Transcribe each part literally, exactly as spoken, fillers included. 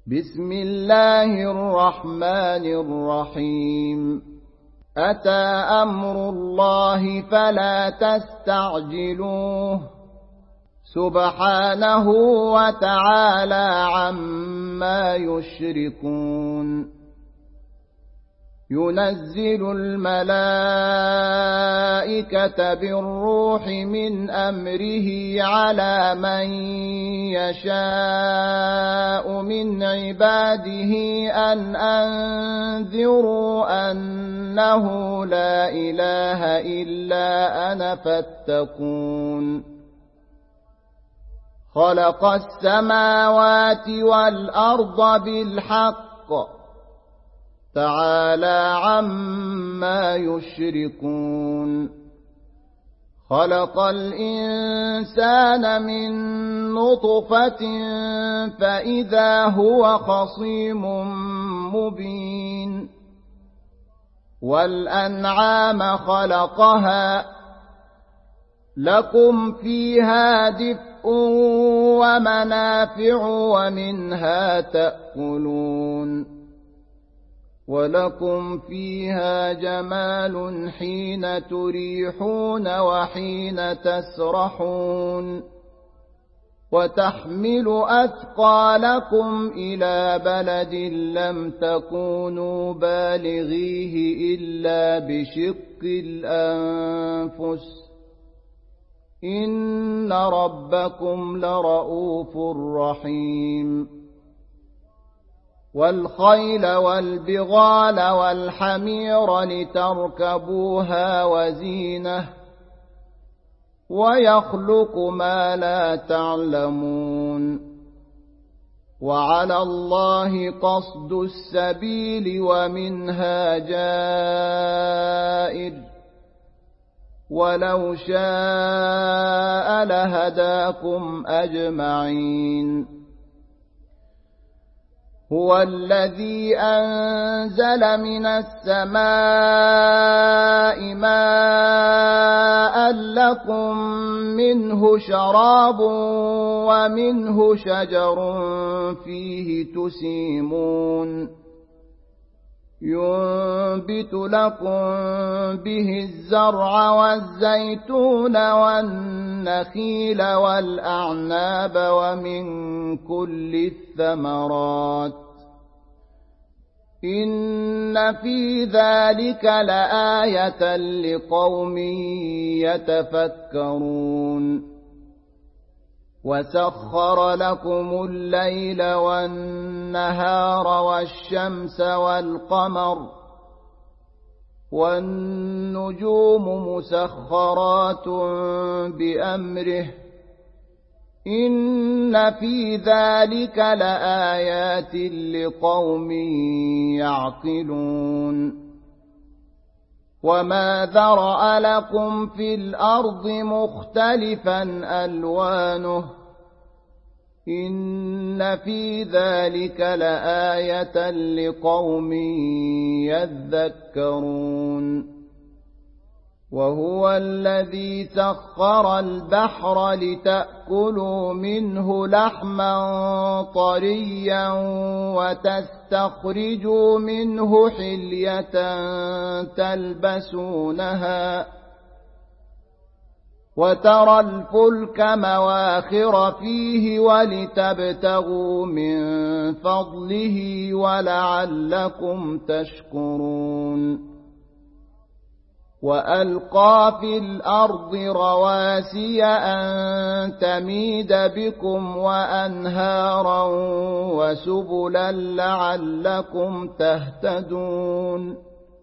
بسم الله الرحمن الرحيم أتى أمر الله فلا تستعجلوه سبحانه وتعالى عما يشركون ينزل الملائكة بالروح من أمره على من يشاء من عباده أن أنذروا أنه لا إله إلا أنا فاتقون خلق السماوات والأرض بالحق تعالى عما يشركون خلق الإنسان من نطفة فإذا هو خصيم مبين والأنعام خلقها لكم فيها دفء ومنافع ومنها تأكلون ولكم فيها جمال حين تريحون وحين تسرحون وتحمل أثقالكم إلى بلد لم تكونوا بالغيه إلا بشق الأنفس إن ربكم لرؤوف رحيم والخيل والبغال والحمير لتركبوها وزينة ويخلق ما لا تعلمون وعلى الله قصد السبيل ومنها جائر ولو شاء لهداكم أجمعين هو الذي أنزل من السماء ماء لكم منه شراب ومنه شجر فيه تسيمون ينبت لكم به الزرع والزيتون والنخيل والأعناب ومن كل الثمرات إن في ذلك لآية لقوم يتفكرون وسخر لكم الليل والنهار والشمس والقمر والنجوم مسخرات بأمره إن في ذلك لآيات لقوم يعقلون وما ذرأ لكم في الأرض مختلفا ألوانه إن في ذلك لآية لقوم يذكرون وهو الذي سخر البحر لتأكلوا منه لحما طريا وتستخرجوا منه حلية تلبسونها وترى الفلك مواخر فيه ولتبتغوا من فضله ولعلكم تشكرون وألقى في الأرض رواسي أن تميد بكم وأنهارا وسبلا لعلكم تهتدون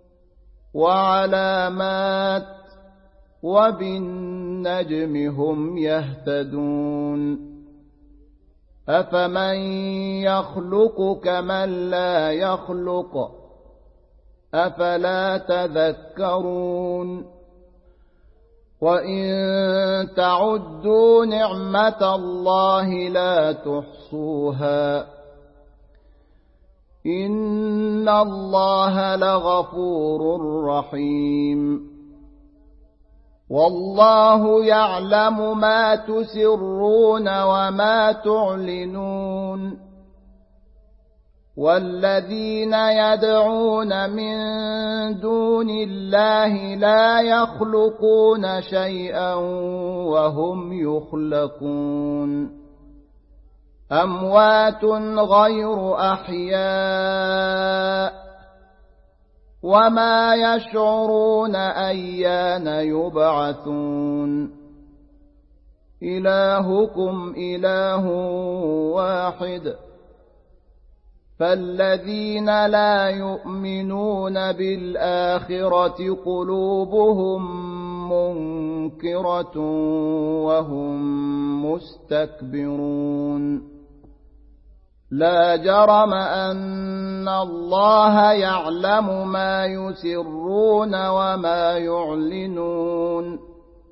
وعلامات وبالنجم هم يهتدون أفمن يخلق كمن لا يخلق أفلا تذكرون وإن تعدوا نعمة الله لا تحصوها إن الله لغفور رحيم والله يعلم ما تسرون وما تعلنون والذين يدعون من دون الله لا يخلقون شيئا وهم يخلقون أموات غير أحياء وما يشعرون أيان يبعثون إلهكم إله واحد فالذين لا يؤمنون بالآخرة قلوبهم منكرة وهم مستكبرون لا جرم أن الله يعلم ما يسرون وما يعلنون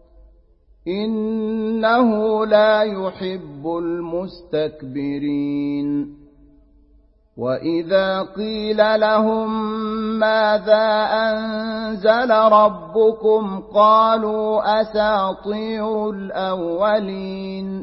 إنه لا يحب المستكبرين وإذا قيل لهم ماذا أنزل ربكم قالوا أساطير الأولين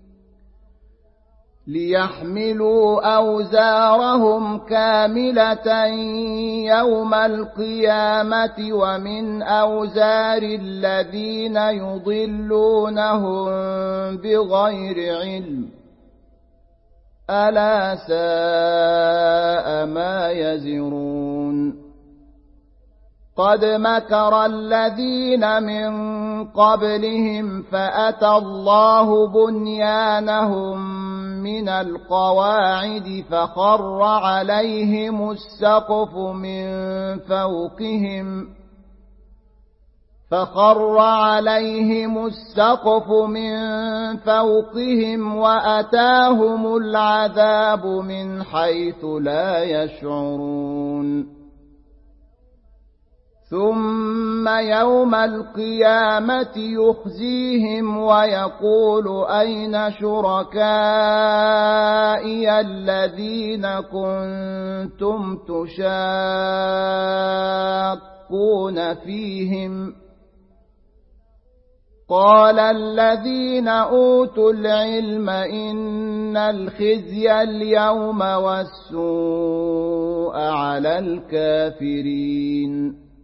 ليحملوا أوزارهم كاملة يوم القيامة ومن أوزار الذين يضلونهم بغير علم ألا ساء ما يزرون قد مكر الذين من قبلهم فأتى الله بنيانهم من القواعد فخر عليهم السقف من فوقهم فخر عليهم السقف من فوقهم وأتاهم العذاب من حيث لا يشعرون ثم يوم القيامة يخزيهم ويقول أين شركائي الذين كنتم تشاقون فيهم قال الذين أوتوا العلم إن الخزي اليوم والسوء على الكافرين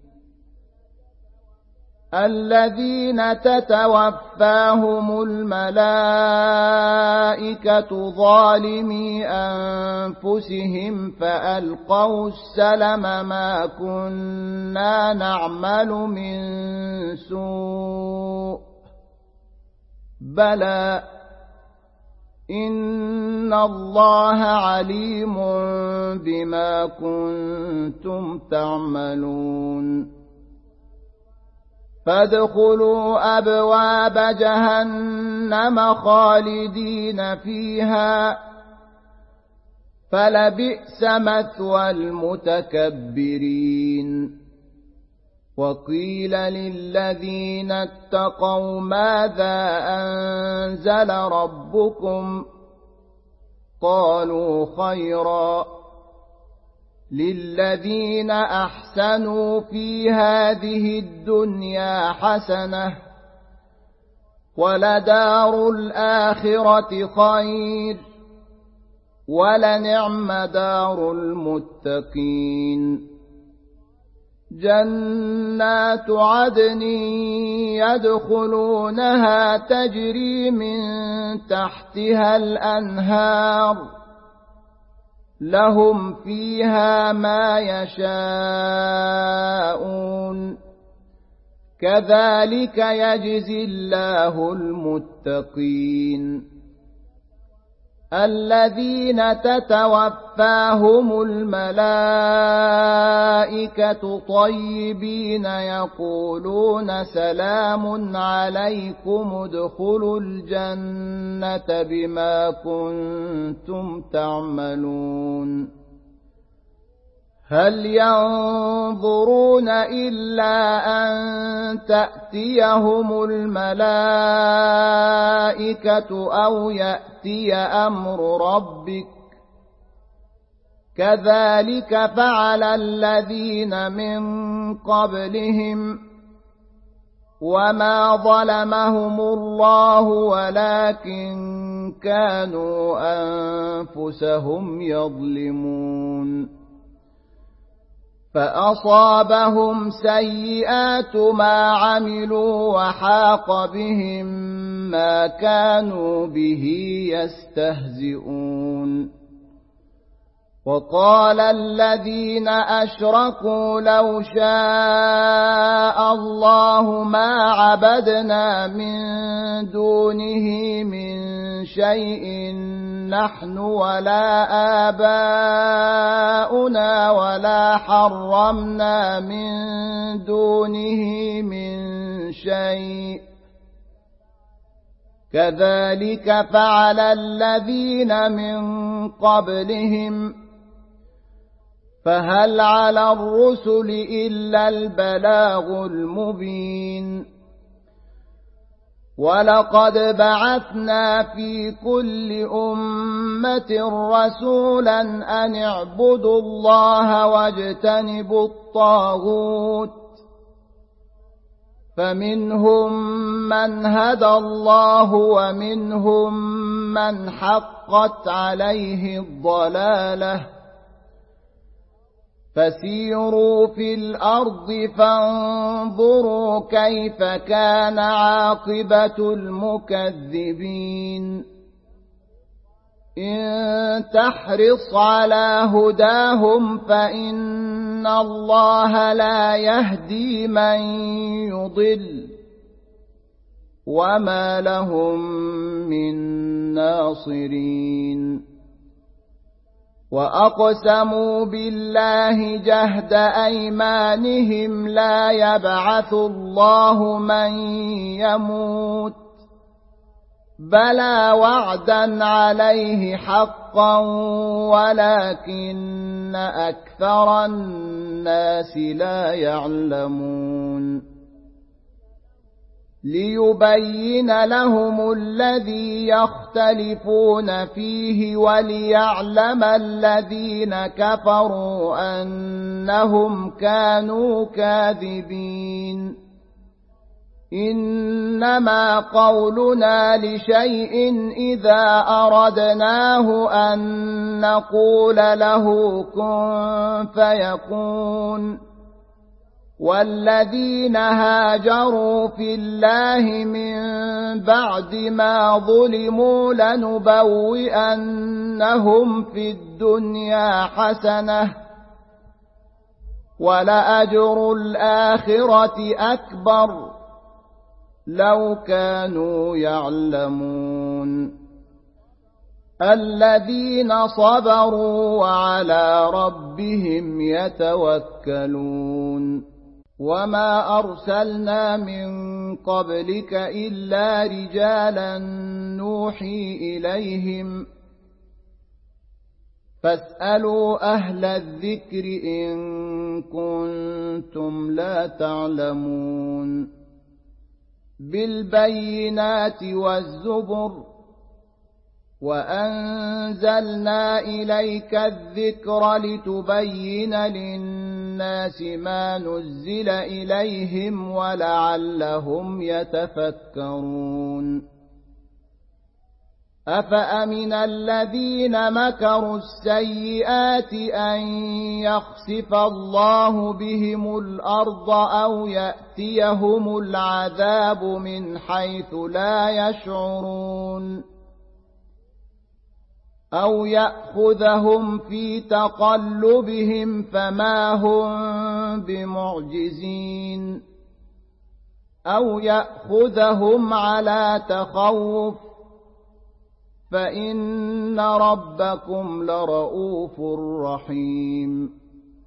الذين تتوفاهم الملائكة ظالمي أنفسهم فألقوا السلم ما كنا نعمل من سوء بلى إن الله عليم بما كنتم تعملون فادخلوا أبواب جهنم خالدين فيها فلبئس مثوى المتكبرين وقيل للذين اتقوا ماذا أنزل ربكم قالوا خيرا للذين أحسنوا في هذه الدنيا حسنة ولدار الآخرة خير ولنعم دار المتقين جنات عدن يدخلونها تجري من تحتها الأنهار لهم فيها ما يشاءون كذلك يجزي الله المتقين الذين تتوفاهم الملائكة طيبين يقولون سلام عليكم ادخلوا الجنة بما كنتم تعملون هل ينظرون إلا أن تأتيهم الملائكة أو يأتي أمر ربك كذلك فعل الذين من قبلهم وما ظلمهم الله ولكن كانوا أنفسهم يظلمون يستهزئون فأصابهم سيئات ما عملوا وحاق بهم ما كانوا به يستهزئون وقال الذين أشركوا لو شاء الله ما عبدنا من دونه من شيء نحن ولا آباؤنا ولا حرمنا من دونه من شيء كذلك فعل الذين من قبلهم فهل على الرسل إلا البلاغ المبين ولقد بعثنا في كل أمة رسولا أن اعبدوا الله واجتنبوا الطاغوت فمنهم من هدى الله ومنهم من حقت عليه الضلالة فسيروا في الأرض فانظروا كيف كان عاقبة المكذبين إن تحرص على هداهم فإن الله لا يهدي من يضل وما لهم من ناصرين وأقسموا بالله جهد أيمانهم لا يبعث الله من يموت بلى وعدا عليه حقا ولكن أكثر الناس لا يعلمون ليبين لهم الذي يختلفون فيه وليعلم الذين كفروا أنهم كانوا كاذبين إنما قولنا لشيء إذا أردناه أن نقول له كن فيكون والذين هاجروا في الله من بعد ما ظلموا لنبوئنهم في الدنيا حسنة ولأجر الآخرة أكبر لو كانوا يعلمون الذين صبروا وعلى ربهم يتوكلون وما أرسلنا من قبلك إلا رجالا نوحي إليهم فاسألوا أهل الذكر إن كنتم لا تعلمون بالبينات والزبر وأنزلنا إليك الذكر لتبين للناس ما نزل إليهم ولعلهم يتفكرون أفأمن الذين مكروا السيئات أن يخسف الله بهم الأرض أو يأتيهم العذاب من حيث لا يشعرون أو يأخذهم في تقلبهم فما هم بمعجزين أو يأخذهم على تخوف فإن ربكم لرؤوف رحيم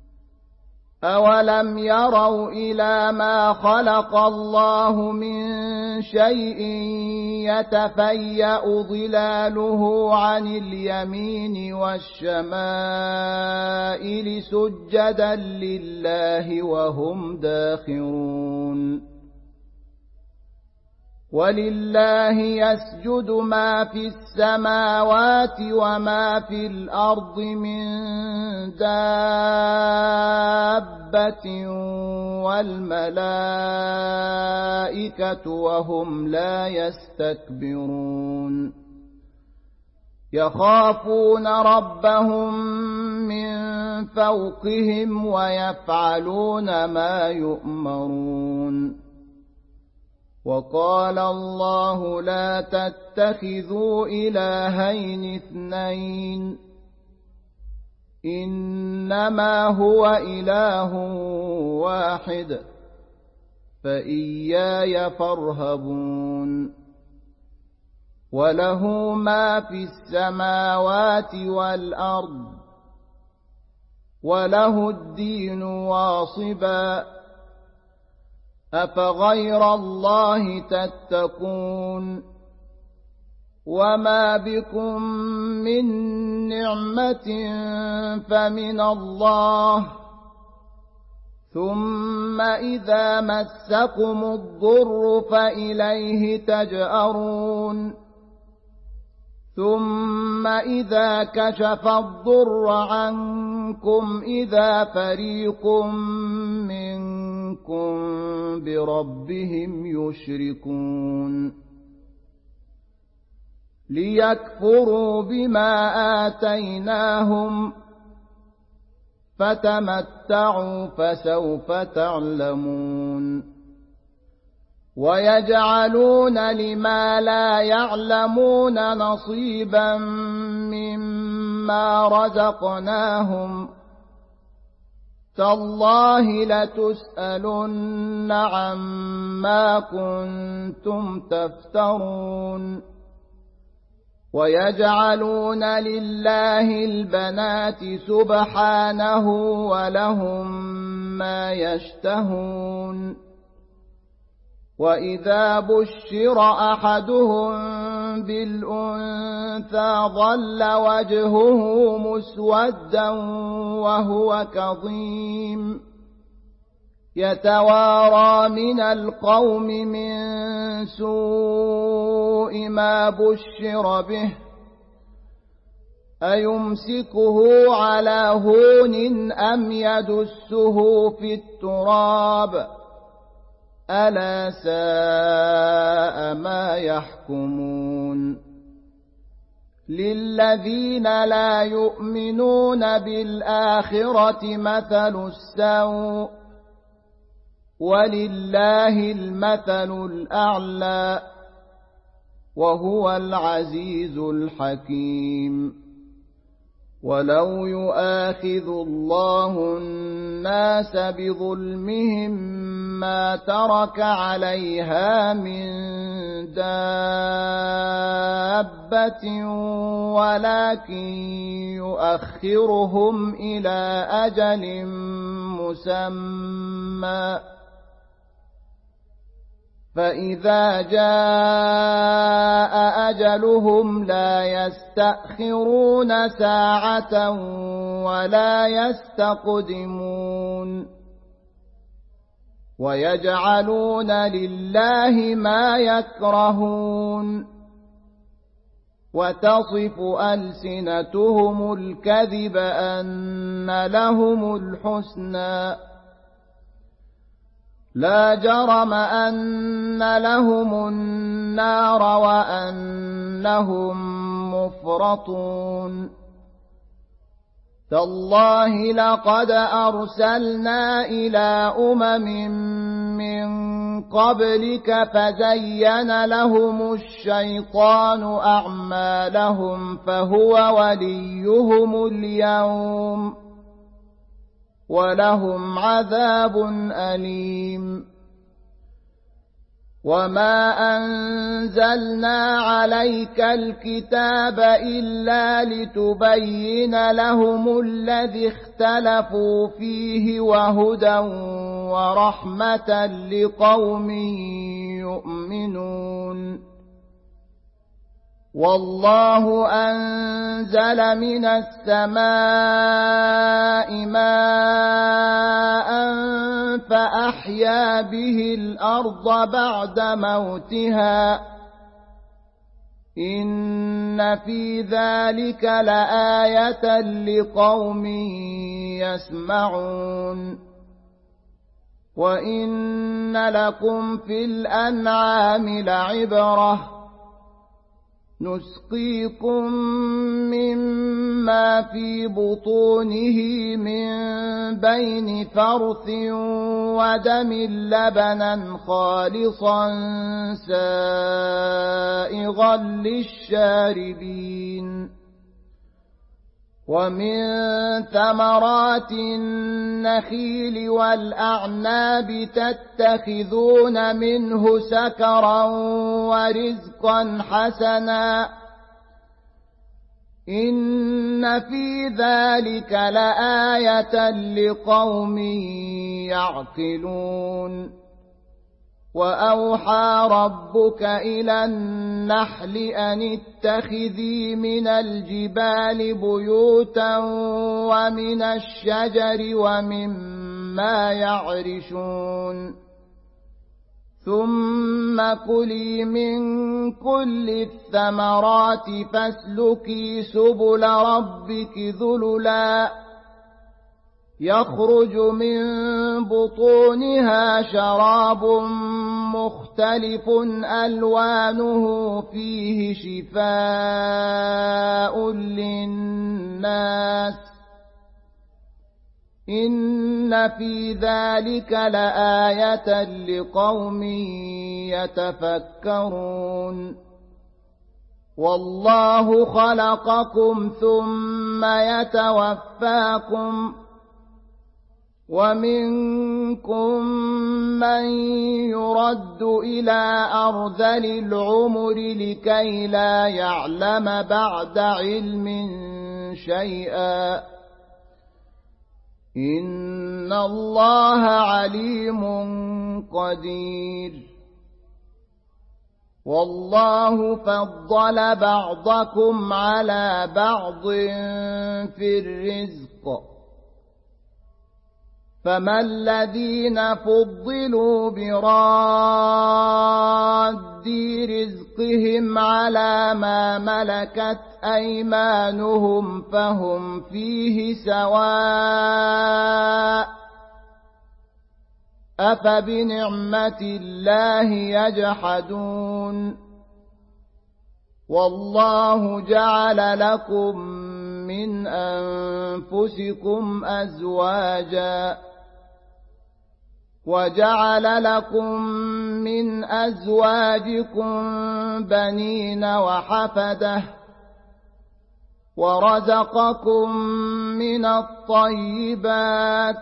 أولم يروا إلى ما خلق الله من شيء يتفيأ ظلاله عن اليمين والشمائل سجدا لله وهم داخرون ولله يسجد ما في السماوات وما في الأرض من دابة والملائكة وهم لا يستكبرون يخافون ربهم من فوقهم ويفعلون ما يؤمرون. وقال الله لا تتخذوا إلهين اثنين إنما هو إله واحد فإياي فارهبون. وله ما في السماوات والأرض وله الدين واصبا أفغير الله تتقون. وما بكم من نعمة فمن الله ثم إذا مسكم الضر فإليه تجأرون. ثم إذا كشف الضر عنكم إذا فريق منكم بربهم يشركون. ليكفروا بما آتيناهم فتمتعوا فسوف تعلمون. ويجعلون لما لا يعلمون نصيبا مما رزقناهم تالله لتسألن عما كنتم تفترون. ويجعلون لله البنات سبحانه ولهم ما يشتهون. وإذا بشر أحدهم بالأنثى ظل وجهه مسودا وهو كظيم يتوارى من القوم من سوء ما بشر به أيمسكه على هون أم يدسه في التراب ألا ساء ما يحكمون. للذين لا يؤمنون بالآخرة مثل السوء ولله المثل الأعلى وهو العزيز الحكيم. ولو يؤاخذ الله الناس بظلمهم ما ترك عليها من دابة ولكن يؤخرهم إلى أجل مسمى فإذا جاء أجلهم لا يستأخرون ساعة ولا يستقدمون. ويجعلون لله ما يكرهون وتصف ألسنتهم الكذب أن لهم الحسنى لا جرم أن لهم النار وأنهم مفرطون. تالله لقد أرسلنا إلى أمم من قبلك فزين لهم الشيطان أعمالهم فهو وليهم اليوم ولهم عذاب أليم. وما أنزلنا عليك الكتاب إلا لتبين لهم الذي اختلفوا فيه وهدى ورحمة لقوم يؤمنون. والله أنزل من السماء ماء فأحيا به الأرض بعد موتها إن في ذلك لآية لقوم يسمعون. وإن لكم في الأنعام لعبرة نسقيكم مما في بطونه من بين فرث ودم لبنا خالصا سائغا للشاربين ومن ثمرات النخيل والأعناب تتخذون منه سكرا ورزقا حسنا إن في ذلك لآية لقوم يعقلون وأوحى ربك إلى النحل أن اتخذي من الجبال بيوتا ومن الشجر ومما يعرشون ثم كلي من كل الثمرات فاسلكي سبل ربك ذللا يخرج من بطونها شراب مختلف ألوانه فيه شفاء للناس إن في ذلك لآية لقوم يتفكرون والله خلقكم ثم يتوفاكم ومنكم من يرد إلى أرذل العمر لكي لا يعلم بعد علم شيئا إن الله عليم قدير والله فضل بعضكم على بعض في الرزق فما الذين فضلوا براد رزقهم على ما ملكت أيمانهم فهم فيه سواء أفبنعمة الله يجحدون والله جعل لكم من أنفسكم أزواجا وجعل لكم من أزواجكم بنين وحفدة ورزقكم من الطيبات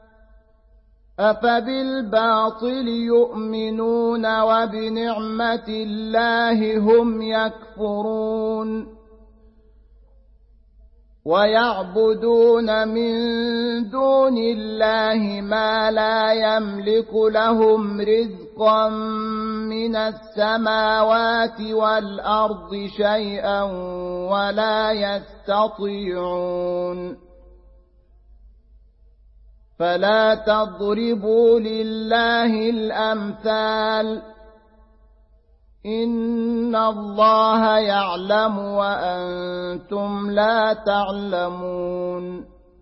أفبالباطل يؤمنون وبنعمة الله هم يكفرون ويعبدون من دون الله ما لا يملك لهم رزقا من السماوات والأرض شيئا ولا يستطيعون فلا تضربوا لله الأمثال إن الله يعلم وأنتم لا تعلمون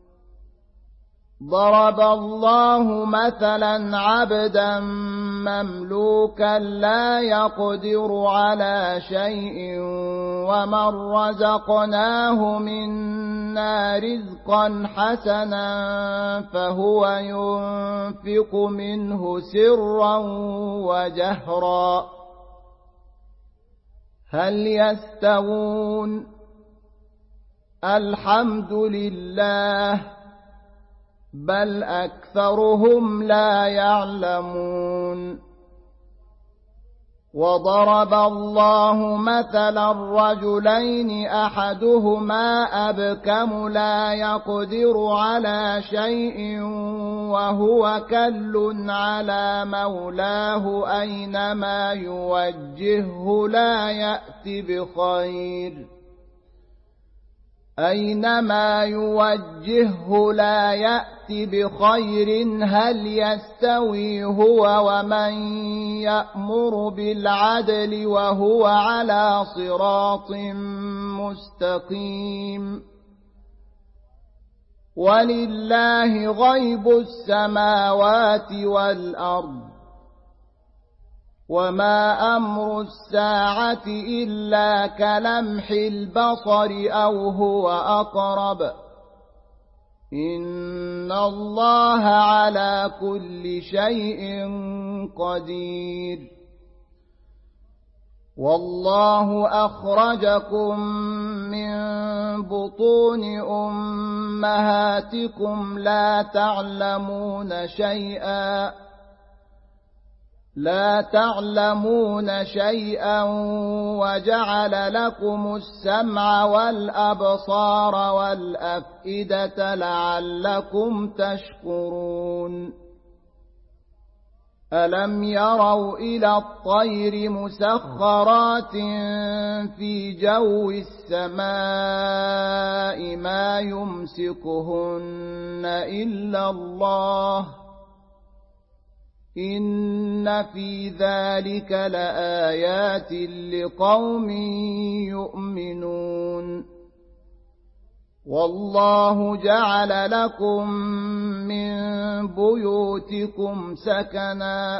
ضرب الله مثلا عبدا مملوكا لا يقدر على شيء ومن رزقناه منا رزقا حسنا فهو ينفق منه سرا وجهرا هل يستوون الحمد لله بل أكثرهم لا يعلمون وضرب الله مثلا رجلين أحدهما أبكم لا يقدر على شيء وهو كل على مولاه أينما يوجهه لا يأتي بخير أينما يوجهه لا يأتي بخير هل يستوي هو ومن يأمر بالعدل وهو على صراط مستقيم ولله غيب السماوات والأرض وما أمر الساعة إلا كلمح البصر أو هو أقرب إن الله على كل شيء قدير والله أخرجكم من بطون أمهاتكم لا تعلمون شيئا لا تعلمون شيئا وجعل لكم السمع والأبصار والأفئدة لعلكم تشكرون ألم يروا إلى الطير مسخرات في جو السماء ما يمسكهن إلا الله إن في ذلك لآيات لقوم يؤمنون والله جعل لكم من بيوتكم سكنا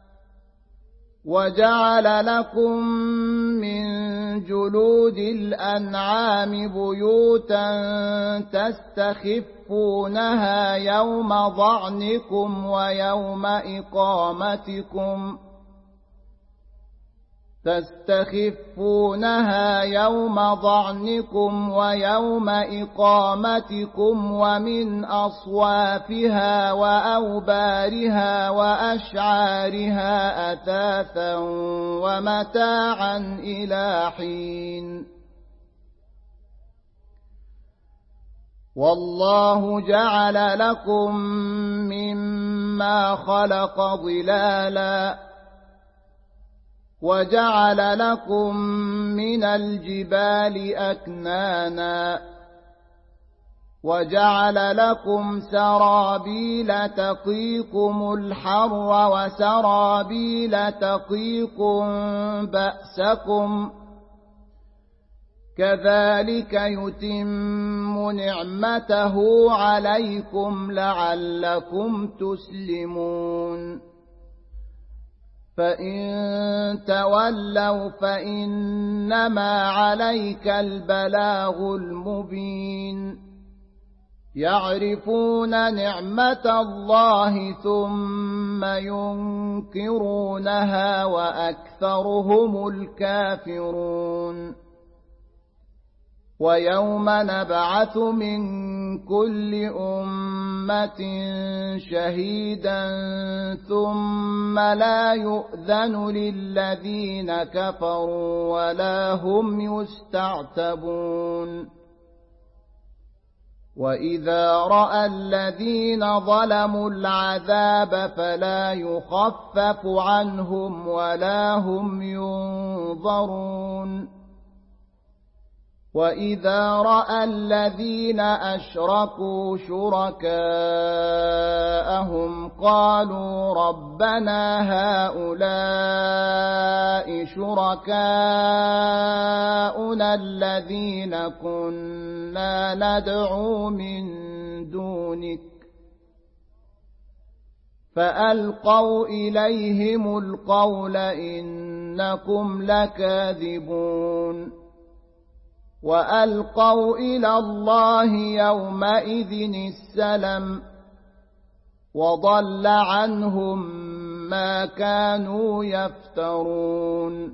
وجعل لكم من جلود الأنعام بيوتا تستخفونها يوم ظعنكم ويوم إقامتكم تستخفونها يوم ظعنكم ويوم إقامتكم ومن أصوافها وأوبارها وأشعارها أثاثا ومتاعا إلى حين والله جعل لكم مما خلق ظلالا وجعل لكم من الجبال أكنانا وجعل لكم سرابيل تقيكم الحر وسرابيل تقيكم بأسكم كذلك يتم نعمته عليكم لعلكم تسلمون فإن تولوا فإنما عليك البلاغ المبين يعرفون نعمة الله ثم ينكرونها وأكثرهم الكافرون ويوم نبعث من كل أمة شهيدا ثم لا يؤذن للذين كفروا ولا هم يستعتبون وإذا رأى الذين ظلموا العذاب فلا يخفف عنهم ولا هم ينظرون وإذا رأى الذين أشركوا شركاءهم قالوا ربنا هؤلاء شركاؤنا الذين كنا ندعو من دونك فألقوا إليهم القول إنكم لكاذبون وألقوا إلى الله يومئذ السلم وضل عنهم ما كانوا يفترون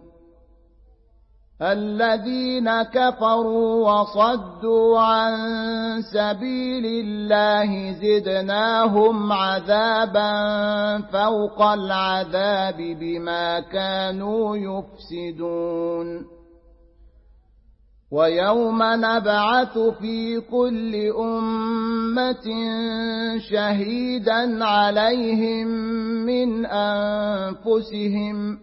الذين كفروا وصدوا عن سبيل الله زدناهم عذابا فوق العذاب بما كانوا يفسدون ويوم نبعث في كل أمة شهيدا عليهم من أنفسهم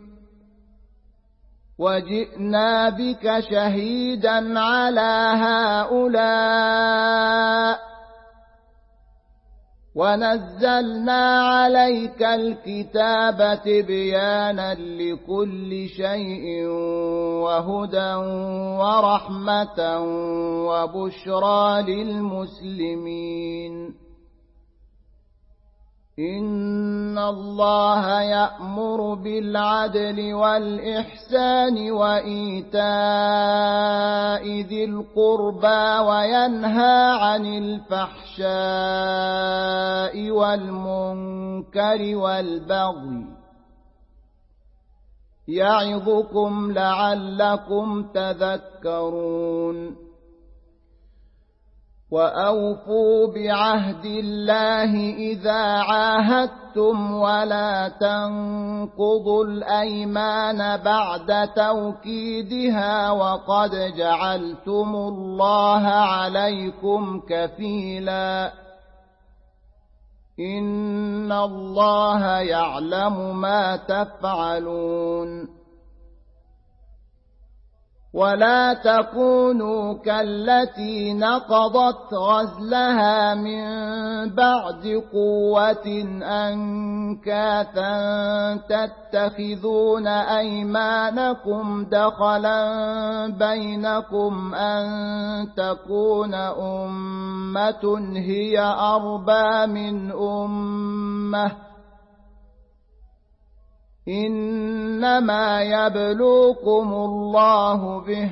وجئنا بك شهيدا على هؤلاء ونزلنا عليك الكتاب تبيانا لكل شيء وهدى ورحمة وبشرى للمسلمين إن الله يأمر بالعدل والإحسان وإيتاء ذي القربى وينهى عن الفحشاء والمنكر والبغي يعظكم لعلكم تذكرون وأوفوا بعهد الله إذا عاهدتم ولا تنقضوا الأيمان بعد توكيدها وقد جعلتم الله عليكم كفيلا إن الله يعلم ما تفعلون ولا تكونوا كالتي نقضت غزلها من بعد قوة أنكاثا تتخذون أيمانكم دخلا بينكم أن تكون أمة هي أربى من أمة إنما يبلوكم الله به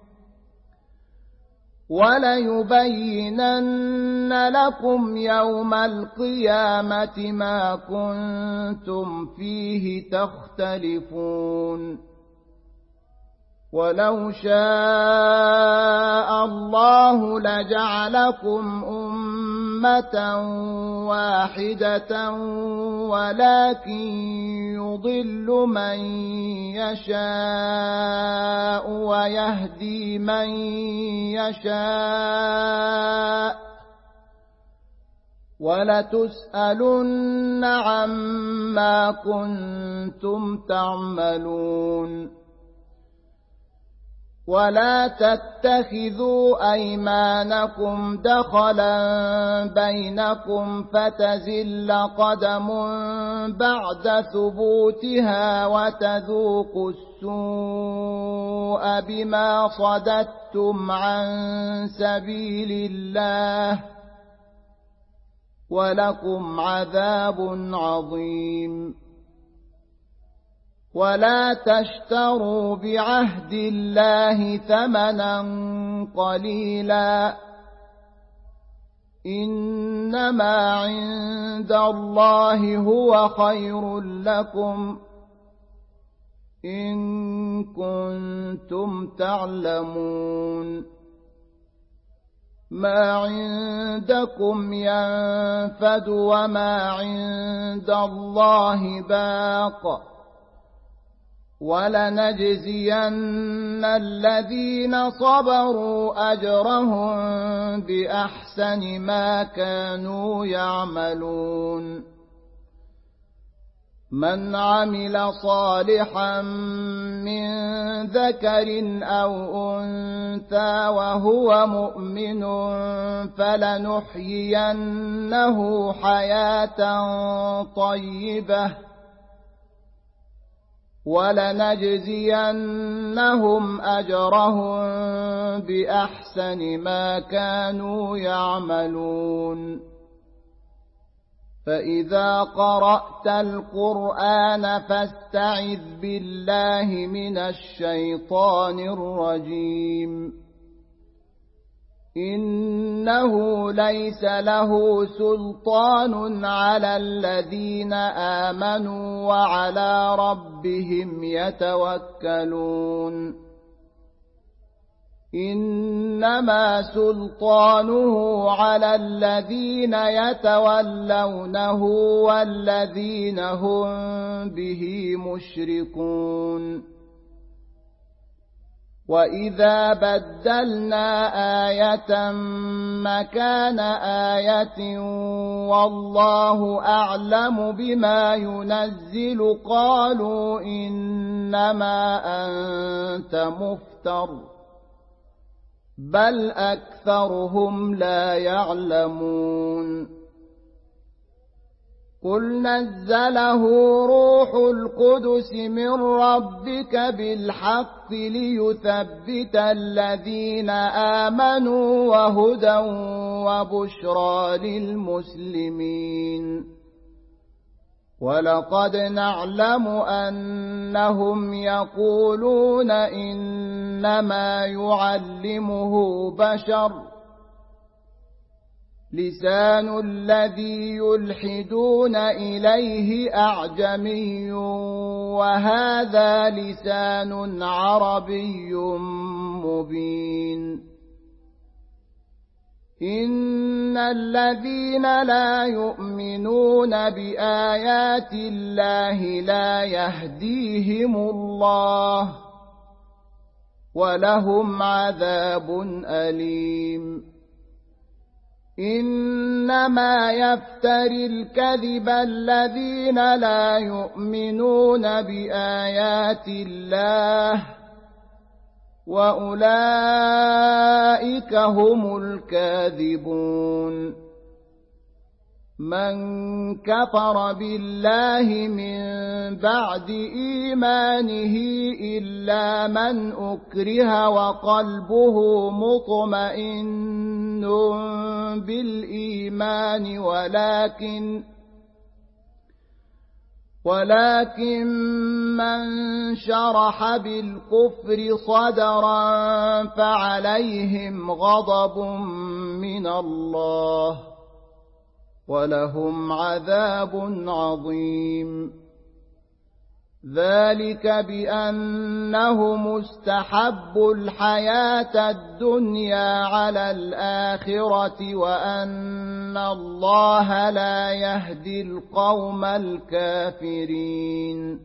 وليبينن لكم يوم القيامة ما كنتم فيه تختلفون ولو شاء الله لجعلكم أمة واحدة ولكن يضل من يشاء ويهدي من يشاء ولتسألن عما كنتم تعملون ولا تتخذوا أيمانكم دخلا بينكم فتزل قدم بعد ثبوتها وتذوقوا السوء بما صددتم عن سبيل الله ولكم عذاب عظيم ولا تشتروا بعهد الله ثمنا قليلا إنما عند الله هو خير لكم إن كنتم تعلمون ما عندكم ينفد وما عند الله باق ولنجزين الذين صبروا أجرهم بأحسن ما كانوا يعملون من عمل صالحا من ذكر أو أنثى وهو مؤمن فلنحيينه حياة طيبة ولنجزينهم أجرهم بأحسن ما كانوا يعملون فإذا قرأت القرآن فاستعذ بالله من الشيطان الرجيم إنه ليس له سلطان على الذين آمنوا وعلى ربهم يتوكلون إنما سلطانه على الذين يتولونه والذين هم به مشركون وإذا بدلنا آية مكان آية والله أعلم بما ينزل قالوا إنما أنت مفتر بل أكثرهم لا يعلمون قل نزله روح القدس من ربك بالحق ليثبت الذين آمنوا وهدى وبشرى للمسلمين ولقد نعلم أنهم يقولون إنما يعلمه بشر لسان الذي يلحدون إليه أعجمي وهذا لسان عربي مبين إن الذين لا يؤمنون بآيات الله لا يهديهم الله ولهم عذاب أليم إنما يفتري الكذب الذين لا يؤمنون بآيات الله وأولئك هم الكاذبون من كفر بالله من بعد إيمانه إلا من أكره وقلبه مطمئن بالإيمان ولكن ولكن من شرح بالكفر صدرا فعليهم غضب من الله ولهم عذاب عظيم ذلك بأنهم استحبوا الحياة الدنيا على الآخرة وأن الله لا يهدي القوم الكافرين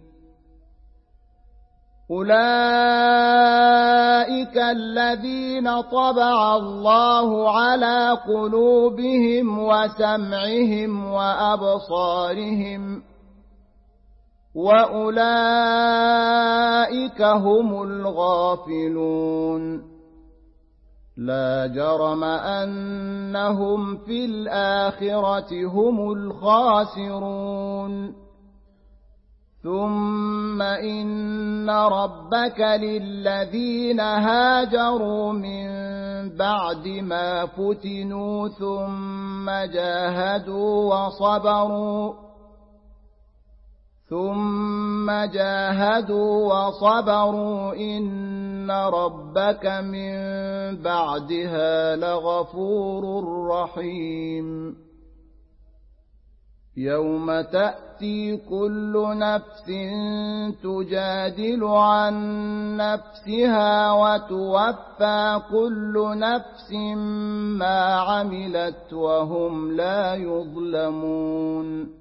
أولئك الذين طبع الله على قلوبهم وسمعهم وأبصارهم وأولئك هم الغافلون لا جرم أنهم في الآخرة هم الخاسرون ثم إن ربك للذين هاجروا من بعد ما فتنوا ثم جاهدوا وصبروا ثم جاهدوا وصبروا إن ربك من بعدها لغفور رحيم يوم تأتي كل نفس تجادل عن نفسها وتوفى كل نفس ما عملت وهم لا يظلمون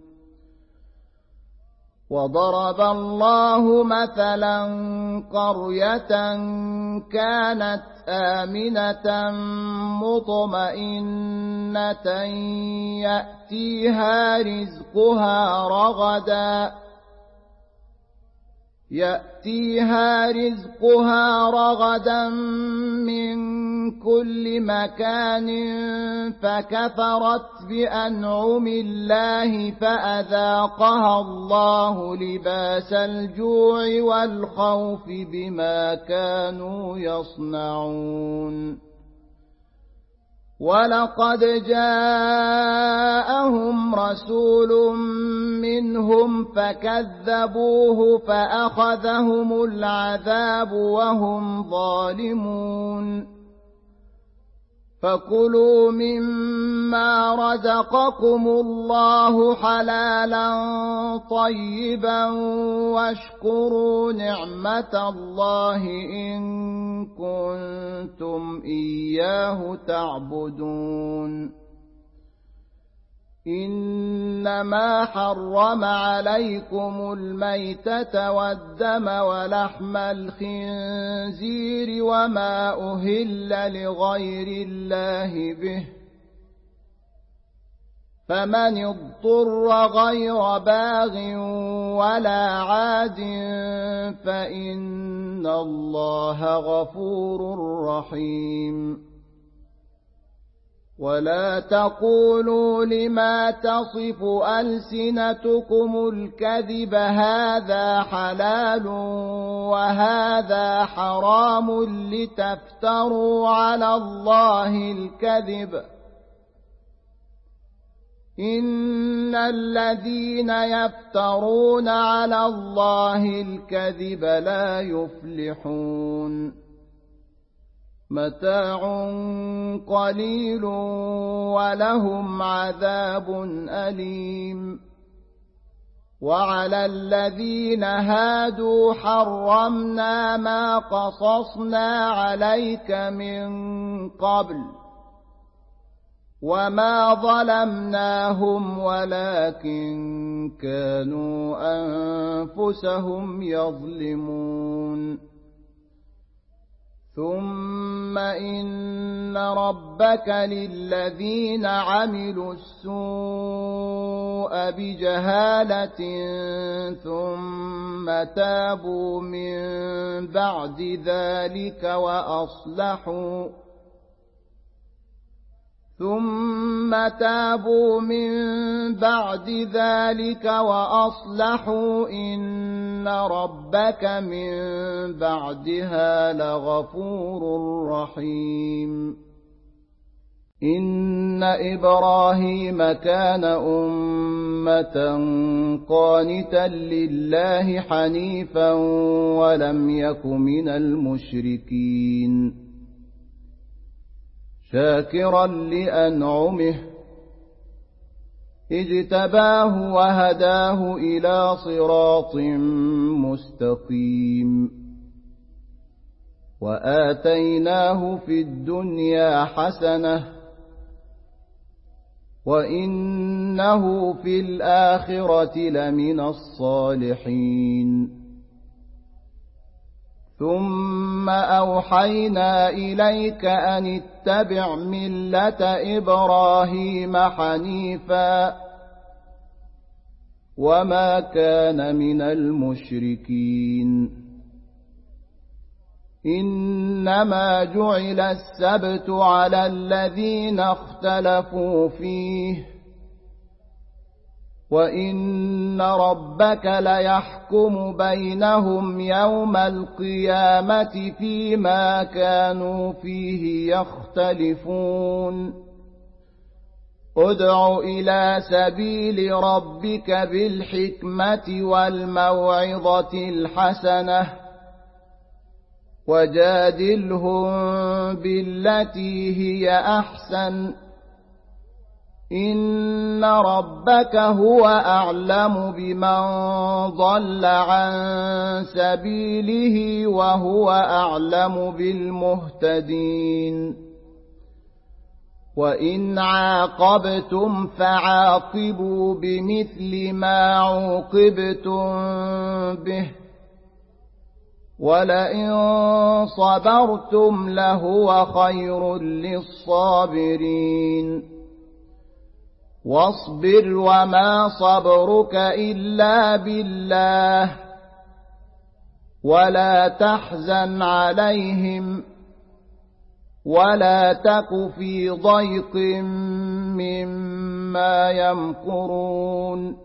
وضرب الله مثلا قرية كانت آمنة مطمئنة يأتيها رزقها رغدا يأتيها رزقها رغدا من كل مكان فكفرت بأنعم الله فأذاقها الله لباس الجوع والخوف بما كانوا يصنعون ولقد جاءهم رسول منهم فكذبوه فأخذهم العذاب وهم ظالمون فكلوا مما رزقكم الله حلالا طيبا واشكروا نعمة الله إن كنتم إياه تعبدون إنما حرم عليكم الميتة والدم ولحم الخنزير وما أهل لغير الله به فمن اضطر غير باغ ولا عاد فإن الله غفور رحيم ولا تقولوا لما تصف ألسنتكم الكذب هذا حلال وهذا حرام لتفتروا على الله الكذب إن إن الذين يفترون على الله الكذب لا يفلحون متاع قليل ولهم عذاب أليم وعلى الذين هادوا حرمنا ما قصصنا عليك من قبل وما ظلمناهم ولكن كانوا أنفسهم يظلمون ثم إن ربك للذين عملوا السوء بجهالة ثم تابوا من بعد ذلك وأصلحوا ثم تابوا من بعد ذلك وأصلحوا إن ربك من بعدها لغفور رحيم إن إبراهيم كان أمة قانتا لله حنيفا ولم يك من المشركين شاكرا لأنعمه اجتباه وهداه إلى صراط مستقيم وآتيناه في الدنيا حسنة وإنه في الآخرة لمن الصالحين ثم أوحينا إليك أن اتبع ملة إبراهيم حنيفا وما كان من المشركين إنما جعل السبت على الذين اختلفوا فيه وإن ربك ليحكم بينهم يوم القيامة فيما كانوا فيه يختلفون ادع إلى سبيل ربك بالحكمة والموعظة الحسنة وجادلهم بالتي هي أحسن إن ربك هو أعلم بمن ضل عن سبيله وهو أعلم بالمهتدين وإن عاقبتم فعاقبوا بمثل ما عوقبتم به ولئن صبرتم لهو خير للصابرين واصبر وما صبرك إلا بالله ولا تحزن عليهم ولا تك في ضيق مما يمكرون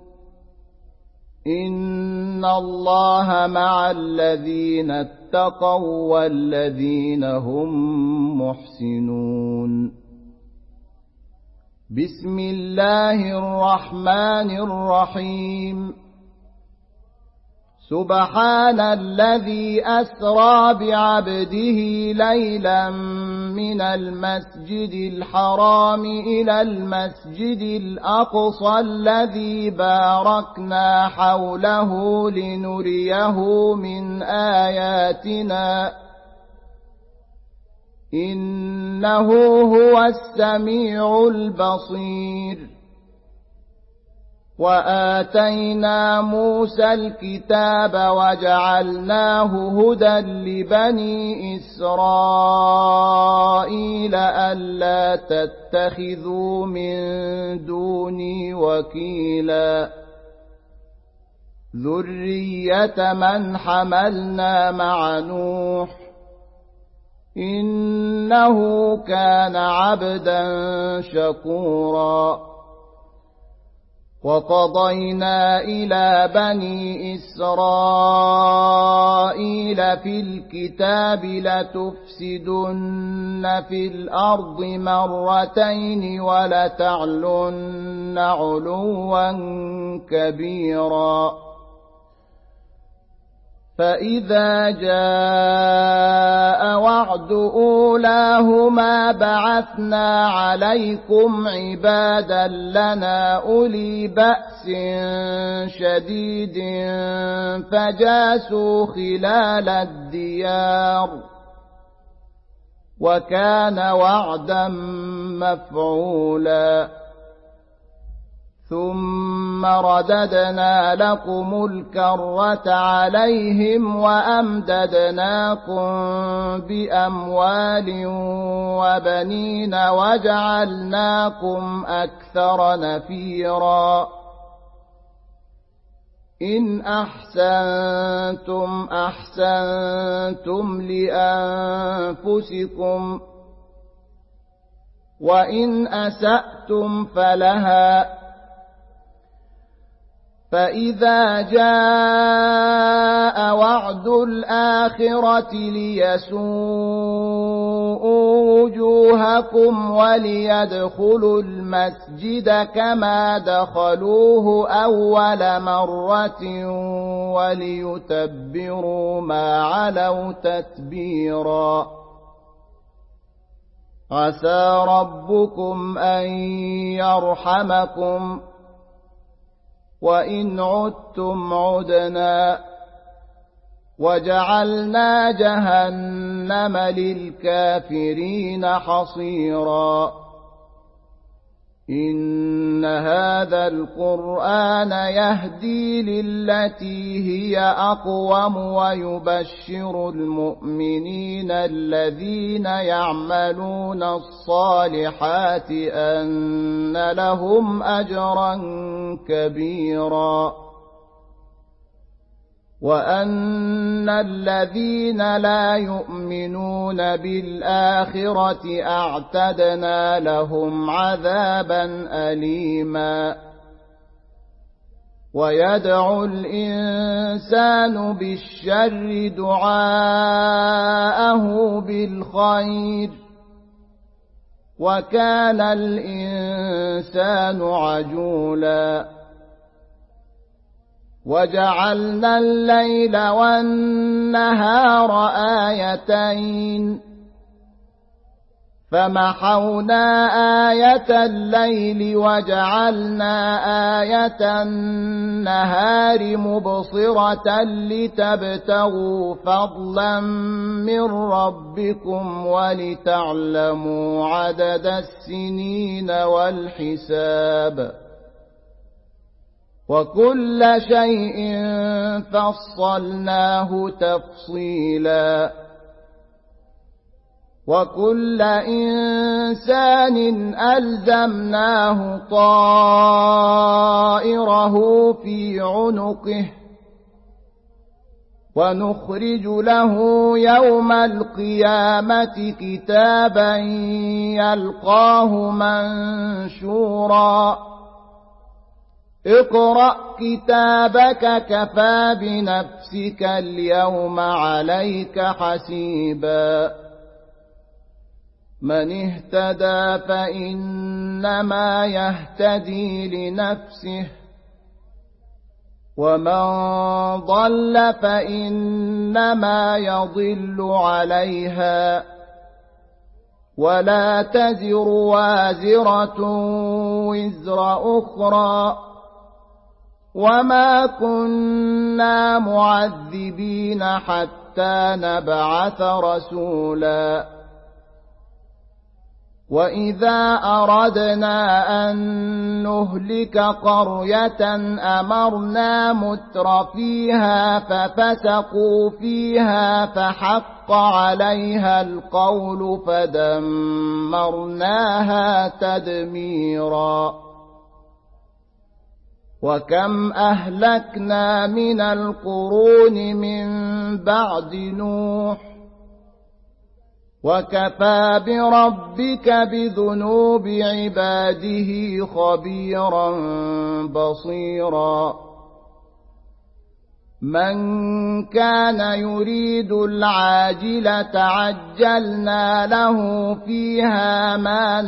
إن الله مع الذين اتقوا والذين هم محسنون بسم الله الرحمن الرحيم سبحان الذي أسرى بعبده ليلا من المسجد الحرام إلى المسجد الأقصى الذي باركنا حوله لنريه من آياتنا إنه هو السميع البصير وآتينا موسى الكتاب وجعلناه هدى لبني إسرائيل ألا تتخذوا من دوني وكيلا ذرية من حملنا مع نوح إنه كان عبدا شكورا وقضينا إلى بني إسرائيل في الكتاب لتفسدن في الأرض مرتين ولتعلن علوا كبيرا فإذا جاء وعد أولاهما بعثنا عليكم عبادا لنا أولي بأس شديد فجاسوا خلال الديار وكان وعدا مفعولا ثم رددنا لكم الكرة عليهم وأمددناكم بأموال وبنين وجعلناكم أكثر نفيرا إن أحسنتم أحسنتم لأنفسكم وإن أسأتم فلها فإذا جاء وعد الآخرة ليسوءوا وجوهكم وليدخلوا المسجد كما دخلوه أول مرة وليتبروا ما علوا تتبيرا عسى ربكم أن يرحمكم وإن عدتم عدنا وجعلنا جهنم للكافرين حصيرا إن هذا القرآن يهدي للتي هي أقوم ويبشر المؤمنين الذين يعملون الصالحات أن لهم أجرا كبيرا وأن الذين لا يؤمنون بالآخرة أعتدنا لهم عذابا أليما ويدعو الإنسان بالشر دعاءه بالخير وكان الإنسان عجولا وجعلنا الليل والنهار آيتين فمحونا آية الليل وجعلنا آية النهار مبصرة لتبتغوا فضلا من ربكم ولتعلموا عدد السنين والحساب وكل شيء فصلناه تفصيلا وكل إنسان ألزمناه طائره في عنقه ونخرج له يوم القيامة كتابا يلقاه منشورا اقرأ كتابك كفى بنفسك اليوم عليك حسيبا من اهتدى فإنما يهتدي لنفسه ومن ضل فإنما يضل عليها ولا تزر وازرة وزر أخرى وما كنا معذبين حتى نبعث رسولا وإذا أردنا أن نهلك قرية أمرنا متر فيها ففسقوا فيها فحق عليها القول فدمرناها تدميرا وكم أهلكنا من القرون من بعد نوح وكفى بربك بذنوب عباده خبيرا بصيرا من كان يريد العاجلة عجلنا له فيها ما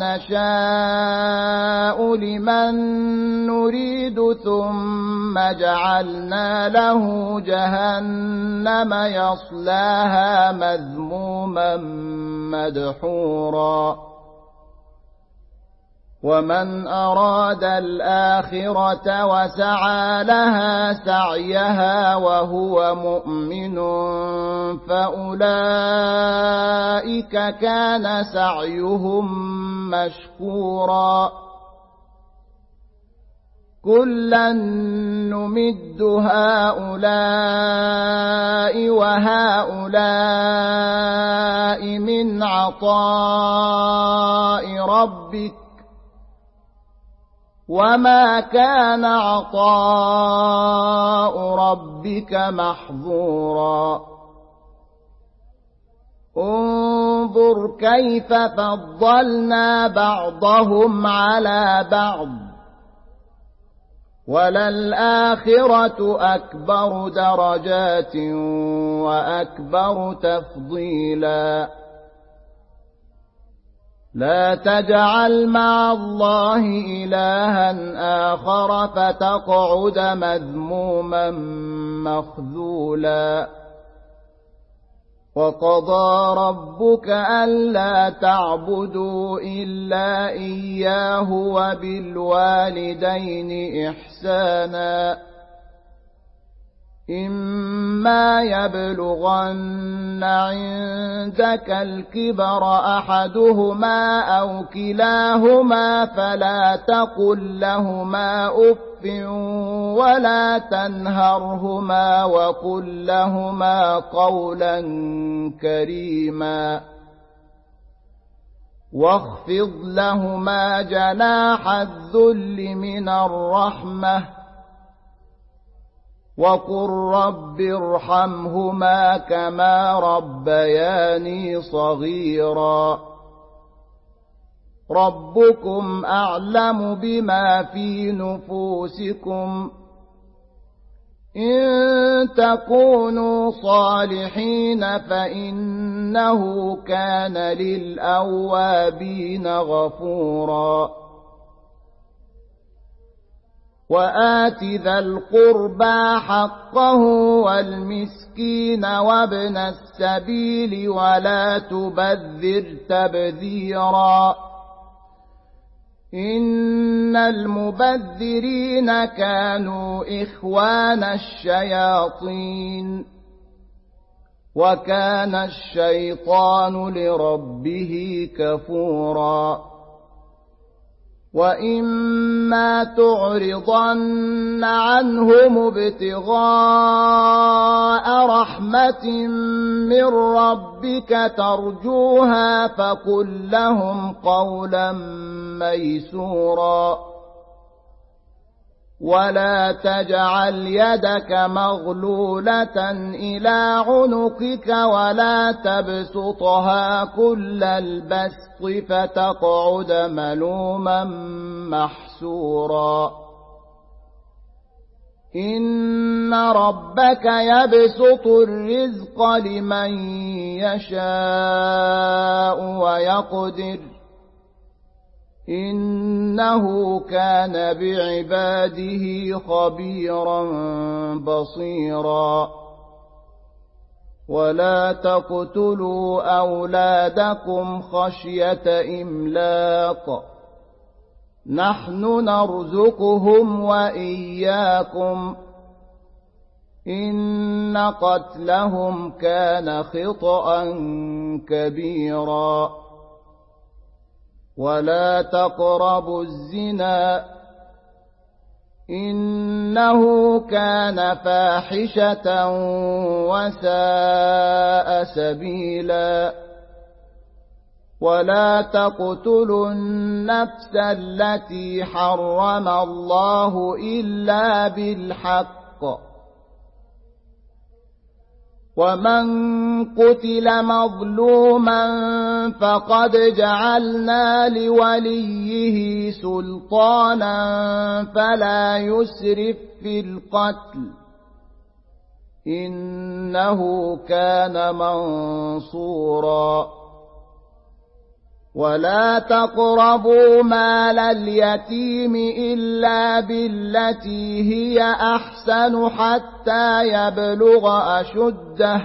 نشاء لمن نريد ثم جعلنا له جهنم يصلاها مذموما مدحورا ومن أراد الآخرة وسعى لها سعيها وهو مؤمن فأولئك كان سعيهم مشكورا كلا نمد هؤلاء وهؤلاء من عطاء ربك وما كان عطاء ربك محظورا انظر كيف فضلنا بعضهم على بعض وللآخرة أكبر درجات وأكبر تفضيلا لا تجعل مع الله إلها آخر فتقعد مذموما مخذولا وقضى ربك ألا تعبدوا إلا إياه وبالوالدين إحسانا إما يبلغن عندك الكبر أحدهما أو كلاهما فلا تقل لهما أف ولا تنهرهما وقل لهما قولا كريما واخفض لهما جناح الذل من الرحمة وقل رب ارحمهما كما ربياني صغيرا ربكم أعلم بما في نفوسكم إن تكونوا صالحين فإنه كان للأوابين غفورا وآت ذا القربى حقه والمسكين وابن السبيل ولا تبذر تبذيرا إن المبذرين كانوا إخوان الشياطين وكان الشيطان لربه كفورا وإما تعرضن عنهم ابتغاء رحمة من ربك ترجوها فقل لهم قولا ميسورا ولا تجعل يدك مغلولة إلى عنقك ولا تبسطها كل البسط فتقعد ملوما محسورا إن ربك يبسط الرزق لمن يشاء ويقدر إنه كان بعباده خبيرا بصيرا ولا تقتلوا أولادكم خشية إملاق نحن نرزقهم وإياكم إن قتلهم كان خطأ كبيرا ولا تقربوا الزنا إنه كان فاحشة وساء سبيلا ولا تقتلوا النفس التي حرم الله إلا بالحق ومن قتل مظلوما فقد جعلنا لوليه سلطانا فلا يسرف في القتل إنه كان منصورا ولا تقربوا مال اليتيم إلا بالتي هي أحسن حتى يبلغ أشده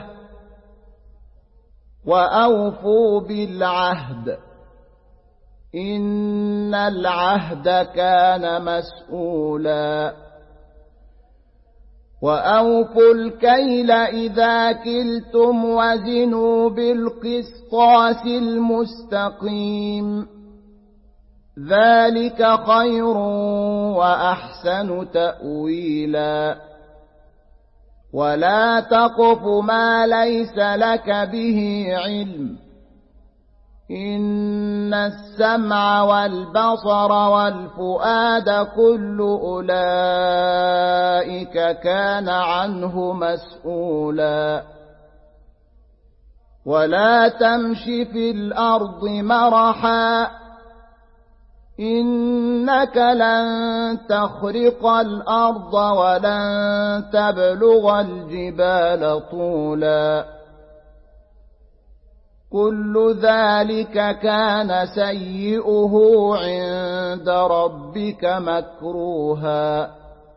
وأوفوا بالعهد إن العهد كان مسؤولا وأوفوا الكيل إذا كلتم وزنوا بالقسطاس المستقيم ذلك خير وأحسن تأويلا ولا تقف ما ليس لك به علم إن السمع والبصر والفؤاد كل أولئك كان عنه مسؤولا ولا تمش في الأرض مرحا إنك لن تخرق الأرض ولن تبلغ الجبال طولا كل ذلك كان سيئه عند ربك مكروها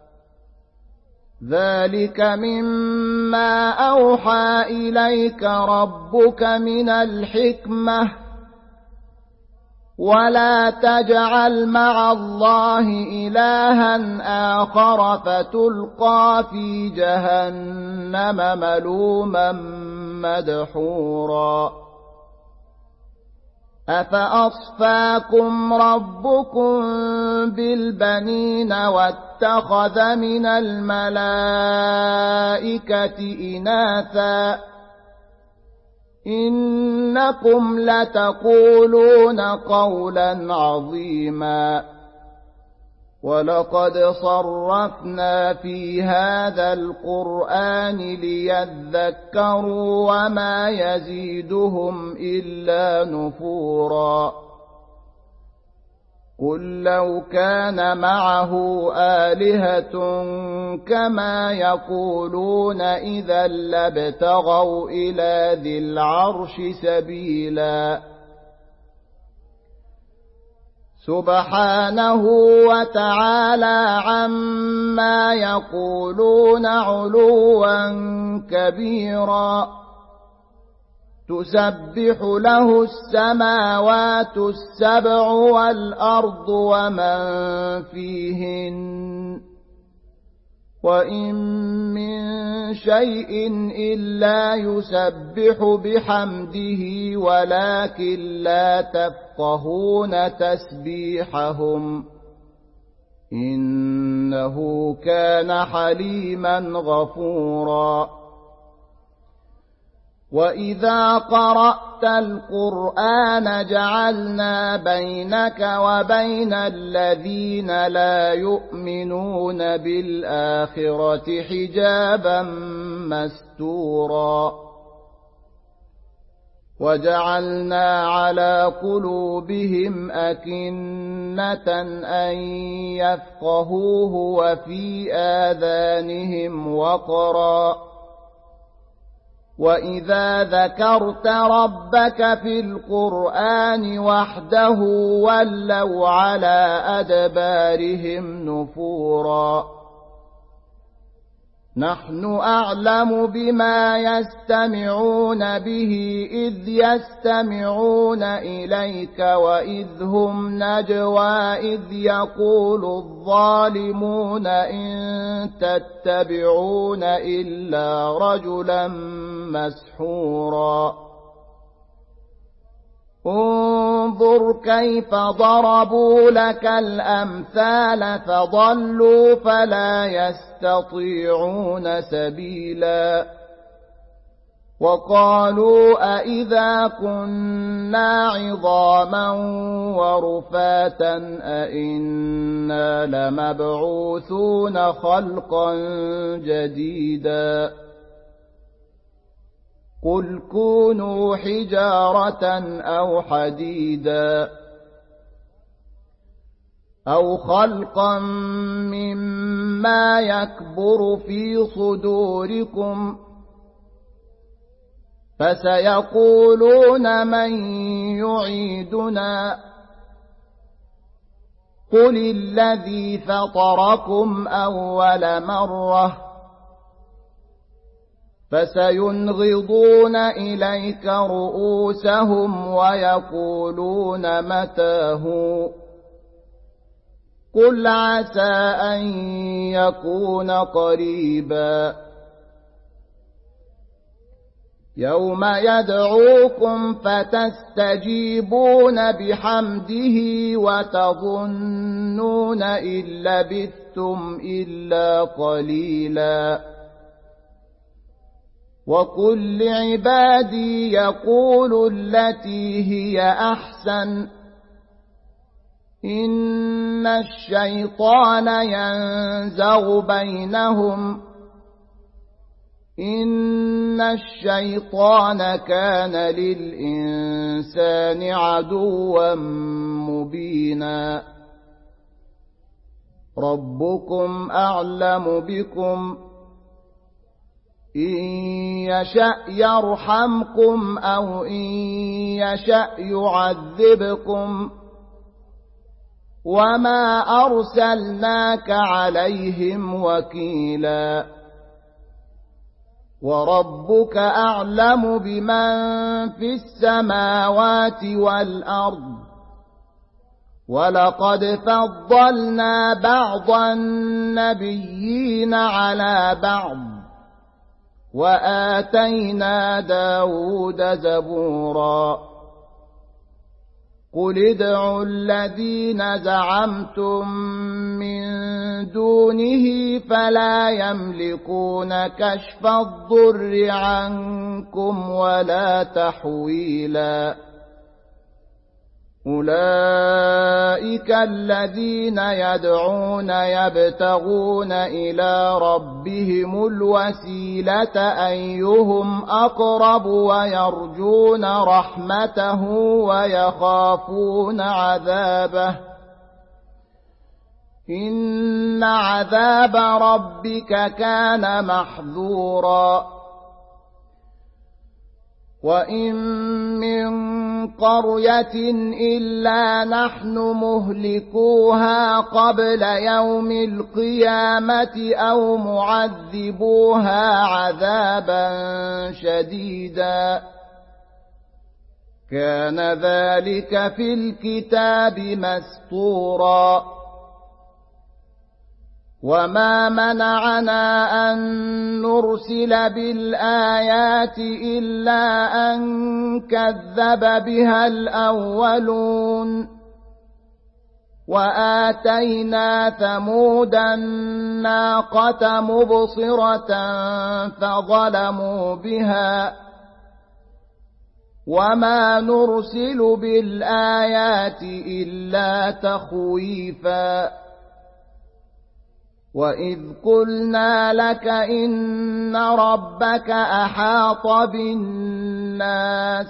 ذلك مما أوحى إليك ربك من الحكمة ولا تجعل مع الله إلها آخر فتلقى في جهنم ملوما مدحورا أفأصفاكم ربكم بالبنين واتخذ من الملائكة إناثا إنكم لتقولون قولا عظيما ولقد صرفنا في هذا القرآن ليذكروا وما يزيدهم إلا نفورا قل لو كان معه آلهة كما يقولون إذا لابتغوا إلى ذي العرش سبيلا سبحانه وتعالى عما يقولون علوا كبيرا تسبح له السماوات السبع والأرض ومن فيهن وإن من شيء إلا يسبح بحمده ولكن لا تفقهون تسبيحهم إنه كان حليما غفورا وإذا قرأت القرآن جعلنا بينك وبين الذين لا يؤمنون بالآخرة حجابا مستورا وجعلنا على قلوبهم أكنة أن يفقهوه وفي آذانهم وقرا وإذا ذكرت ربك في القرآن وحده ولوا على أدبارهم نفورا نحن أعلم بما يستمعون به إذ يستمعون إليك وإذ هم نجوى إذ يقول الظالمون إن تتبعون إلا رجلا مسحورا انظر كيف ضربوا لك الأمثال فضلوا فلا يستطيعون سبيلا وقالوا أئذا كنا عظاما ورفاتا أئنا لمبعوثون خلقا جديدا قل كونوا حجارة أو حديدا أو خلقا مما يكبر في صدوركم فسيقولون من يعيدنا قل الذي فطركم أول مرة فسينغضون إليك رؤوسهم ويقولون متى هو قل عسى أن يكون قريبا يوم يدعوكم فتستجيبون بحمده وتظنون إن لبثتم إلا قليلا وقل لعبادي يقولوا التي هي أحسن إن الشيطان ينزغ بينهم إن الشيطان كان للإنسان عدوا مبينا ربكم أعلم بكم إن يشأ يرحمكم أو إن يشأ يعذبكم وما أرسلناك عليهم وكيلا وربك أعلم بمن في السماوات والأرض ولقد فضلنا بعض النبيين على بعض وآتينا داود زبورا قل ادعوا الذين زعمتم من دونه فلا يملكون كشف الضر عنكم ولا تحويلا أولئك الذين يدعون يبتغون إلى ربهم الوسيلة أيهم أقرب ويرجون رحمته ويخافون عذابه إن عذاب ربك كان محذورا وإن من قرية إلا نحن مهلكوها قبل يوم القيامة أو معذبوها عذابا شديدا كان ذلك في الكتاب مسطورا وما منعنا أن نرسل بالآيات إلا أن كذب بها الأولون وآتينا ثمود الناقة مبصرة فظلموا بها وما نرسل بالآيات إلا تخويفا وإذ قلنا لك إن ربك أحاط بالناس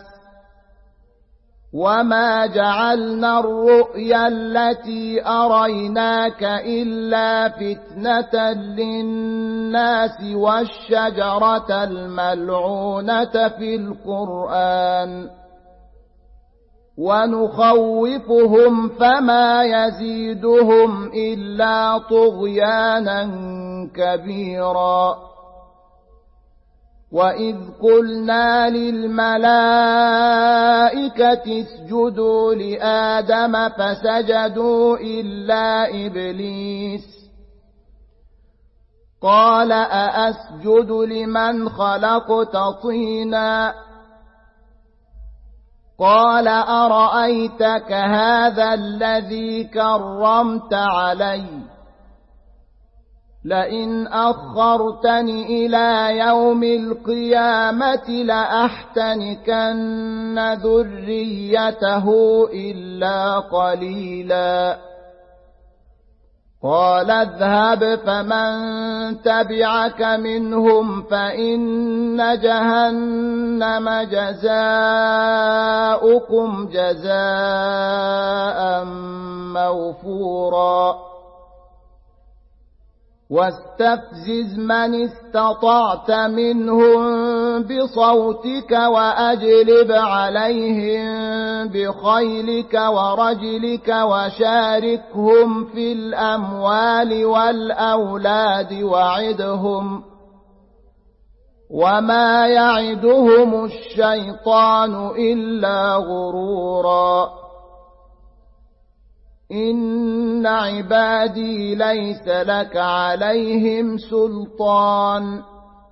وما جعلنا الرؤيا التي أريناك إلا فتنة للناس والشجرة الملعونة في القرآن ونخوفهم فما يزيدهم إلا طغيانا كبيرا وإذ قلنا للملائكة اسجدوا لآدم فسجدوا إلا إبليس قال أأسجد لمن خلقت طينا قال أرأيتك هذا الذي كرمت علي لئن أخرتني إلى يوم القيامة لأحتنكن ذريته إلا قليلا قال اذهب فمن تبعك منهم فإن جهنم جزاؤكم جزاء موفورا واستفزز من استطعت منهم بصوتك وأجلب عليهم بخيلك ورجلك وشاركهم في الأموال والأولاد وعدهم وما يعدهم الشيطان إلا غرورا إن عبادي ليس لك عليهم سلطان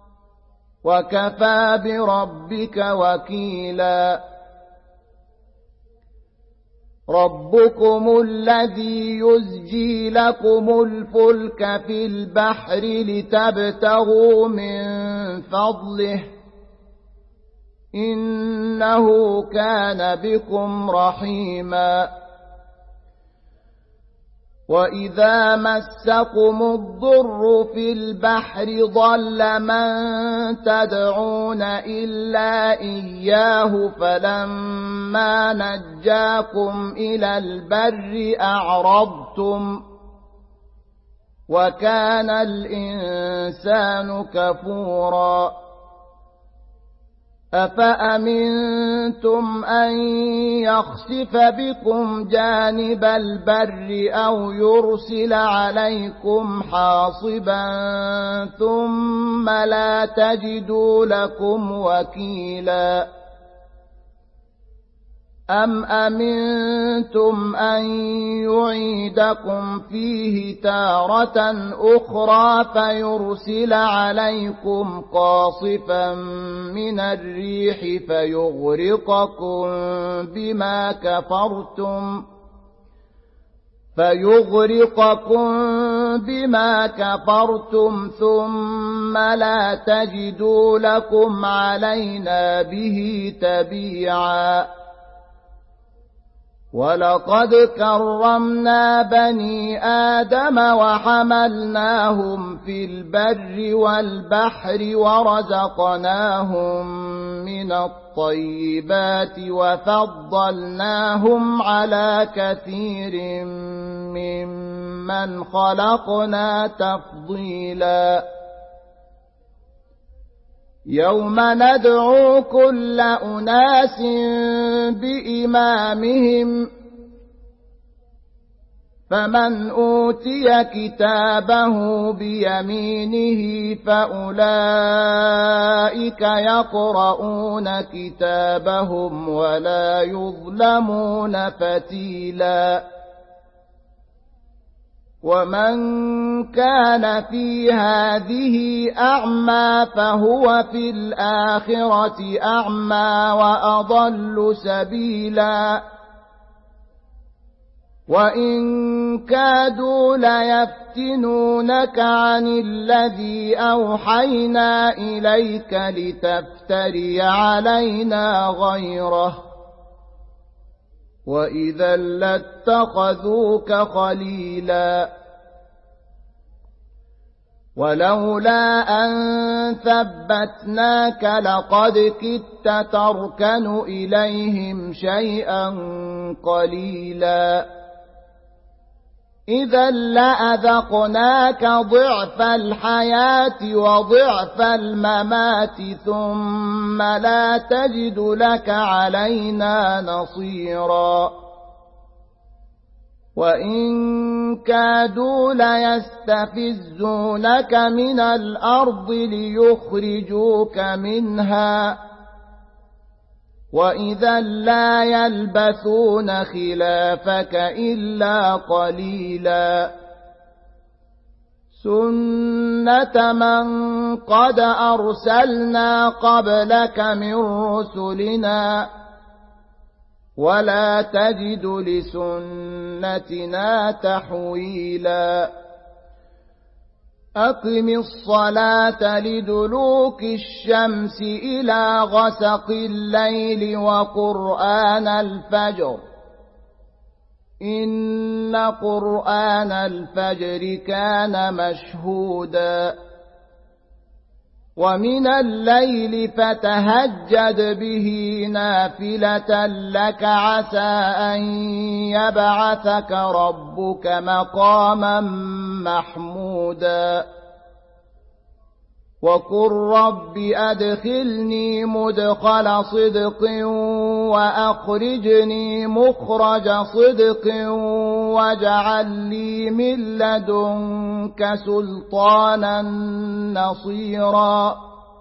وكفى بربك وكيلا ربكم الذي يزجي لكم الفلك في البحر لتبتغوا من فضله إنه كان بكم رحيما وإذا مسكم الضر في البحر ضل من تدعون إلا إياه فلما نجاكم إلى البر أعرضتم وكان الإنسان كفورا أفأمنتم أن يخسف بكم جانب البر أو يرسل عليكم حاصبا ثم لا تجدوا لكم وكيلا أم أمنتم أن يعيدكم فيه تارة أخرى فيرسل عليكم قاصفا من الريح فيغرقكم بما كفرتم فيغرقكم بما كفرتم ثم لا تجدوا لكم علينا به تبيعا ولقد كرمنا بني آدم وحملناهم في البر والبحر ورزقناهم من الطيبات وفضلناهم على كثير ممن خلقنا تفضيلا يوم ندعو كل أناس بإمامهم فمن أوتي كتابه بيمينه فأولئك يقرؤون كتابهم ولا يظلمون فتيلا ومن كان في هذه أعمى فهو في الآخرة أعمى وأضل سبيلا وإن كادوا ليفتنونك عن الذي أوحينا إليك لتفتري علينا غيره وإذا لاتخذوك خليلا ولولا أن ثبتناك لقد كدت تركن إليهم شيئا قليلا إذا لأذقناك ضعف الحياة وضعف الممات ثم لا تجد لك علينا نصيرا وإن كادوا ليستفزونك من الأرض ليخرجوك منها وإذا لا يلبثون خلافك إلا قليلا سنة من قد أرسلنا قبلك من رسلنا ولا تجد لسنتنا تحويلا أقم الصلاة لدلوك الشمس إلى غسق الليل وقرآن الفجر إن قرآن الفجر كان مشهودا ومن الليل فتهجد به نافلة لك عسى أن يبعثك ربك مقاما محمودا وقل رب أدخلني مدخل صدق وأخرجني مخرج صدق واجعل لي من لدنك سلطانا نصيرا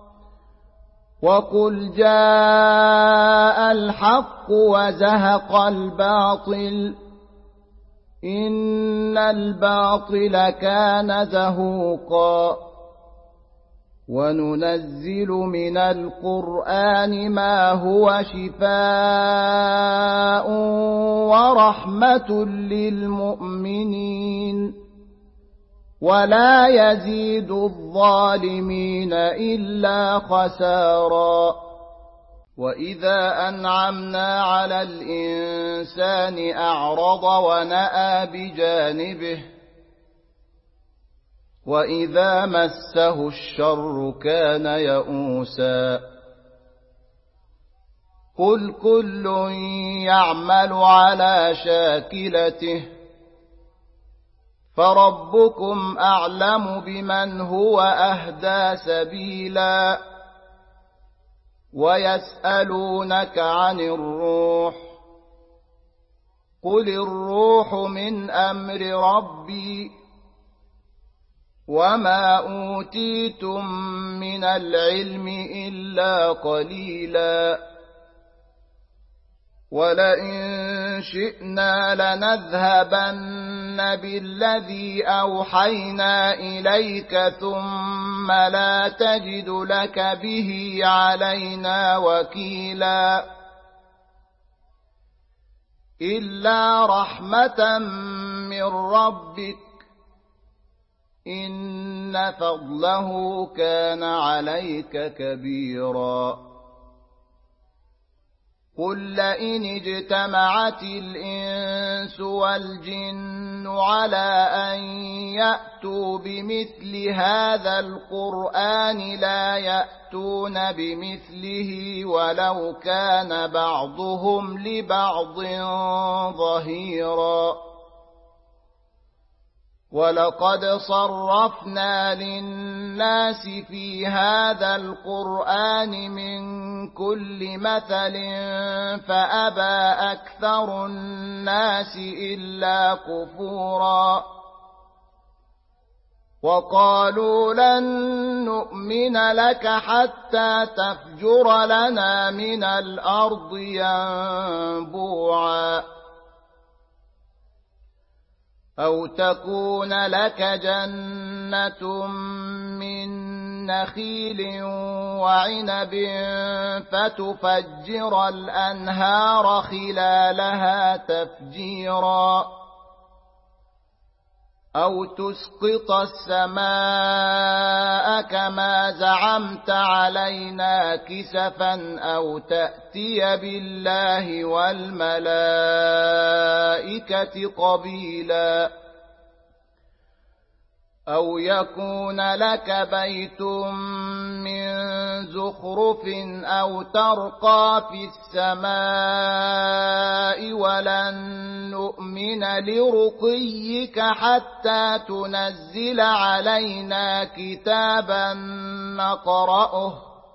وقل جاء الحق وزهق الباطل إن الباطل كان زهوقا وننزل من القرآن ما هو شفاء ورحمة للمؤمنين ولا يزيد الظالمين إلا خسارا وإذا أنعمنا على الإنسان أعرض ونأى بجانبه وإذا مسه الشر كان يئوسا قل كل يعمل على شاكلته فربكم أعلم بمن هو أهدى سبيلا ويسألونك عن الروح قل الروح من أمر ربي وما أوتيتم من العلم إلا قليلا ولئن شئنا لنذهبن بالذي أوحينا إليك ثم لا تجد لك به علينا وكيلا إلا رحمة من ربك إن فضله كان عليك كبيرا قل لئن اجتمعت الإنس والجن على أن يأتوا بمثل هذا القرآن لا يأتون بمثله ولو كان بعضهم لبعض ظهيرا ولقد صرفنا للناس في هذا القرآن من كل مثل فأبى أكثر الناس إلا كفورا وقالوا لن نؤمن لك حتى تفجر لنا من الأرض ينبوعا أو تكون لك جنة من نخيل وعنب فتفجر الأنهار خلالها تفجيرا أو تسقط السماء كما زعمت علينا كسفا أو تأتي بالله والملائكة قبيلا أو يكون لك بيت من زخرف أو ترقى في السماء ولن نؤمن لرقيك حتى تنزل علينا كتابا نقرأه